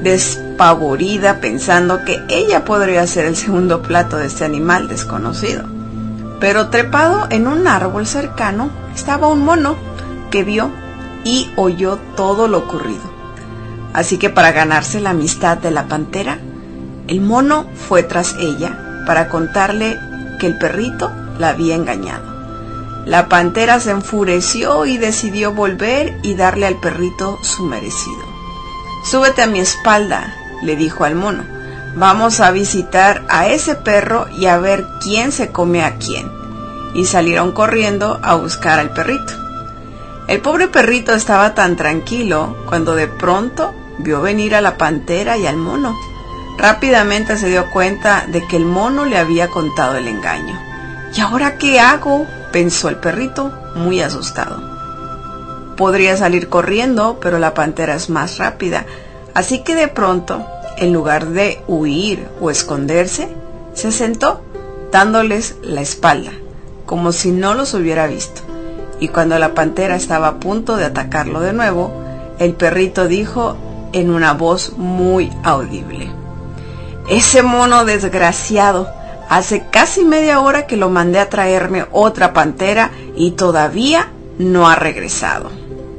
despavorida pensando que ella podría ser el segundo plato de este animal desconocido. Pero trepado en un árbol cercano estaba un mono que vio y oyó todo lo ocurrido. Así que, para ganarse la amistad de la pantera, el mono fue tras ella para contarle que el perrito la había engañado. La pantera se enfureció y decidió volver y darle al perrito su merecido. «Súbete a mi espalda», le dijo al mono. «Vamos a visitar a ese perro y a ver quién se come a quién». Y salieron corriendo a buscar al perrito. El pobre perrito estaba tan tranquilo cuando de pronto vio venir a la pantera y al mono. Rápidamente se dio cuenta de que el mono le había contado el engaño. ¿Y ahora qué hago?, pensó el perrito, muy asustado. Podría salir corriendo, pero la pantera es más rápida, así que de pronto, en lugar de huir o esconderse, se sentó, dándoles la espalda, como si no los hubiera visto. Y cuando la pantera estaba a punto de atacarlo de nuevo, el perrito dijo en una voz muy audible: «Ese mono desgraciado, hace casi media hora que lo mandé a traerme otra pantera y todavía no ha regresado».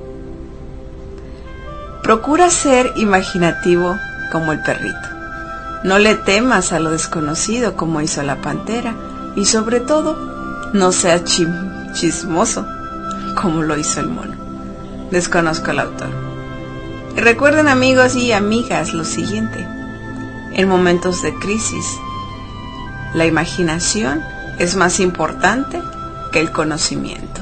Procura ser imaginativo como el perrito. No le temas a lo desconocido como hizo la pantera, y sobre todo, no seas chim- chismoso como lo hizo el mono. Desconozco el autor. Y recuerden, amigos y amigas, lo siguiente: en momentos de crisis, la imaginación es más importante que el conocimiento.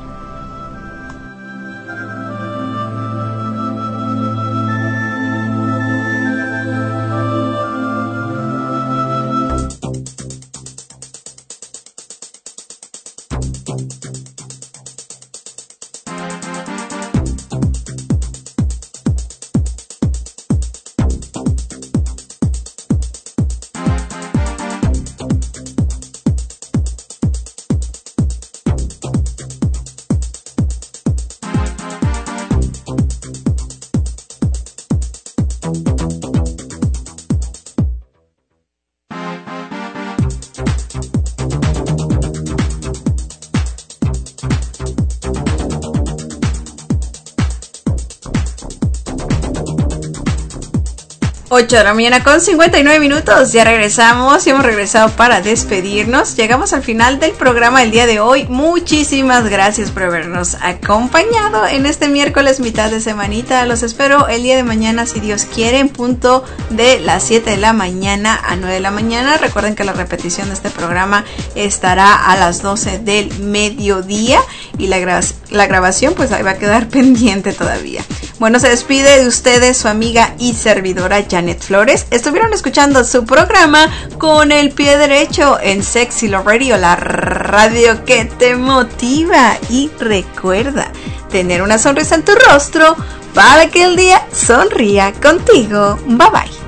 ocho de la mañana con cincuenta y nueve minutos, ya regresamos y hemos regresado para despedirnos. Llegamos al final del programa del día de hoy. Muchísimas gracias por habernos acompañado en este miércoles mitad de semanita. Los espero el día de mañana, si Dios quiere, en punto de las siete de la mañana a nueve de la mañana. Recuerden que la repetición de este programa estará a las doce del mediodía y la, gra- la grabación pues ahí va a quedar pendiente todavía. Bueno, se despide de ustedes su amiga y servidora Janet Flores. Estuvieron escuchando su programa Con el Pie Derecho en Sexy Love Radio, la radio que te motiva. Y recuerda tener una sonrisa en tu rostro para que el día sonría contigo. Bye bye.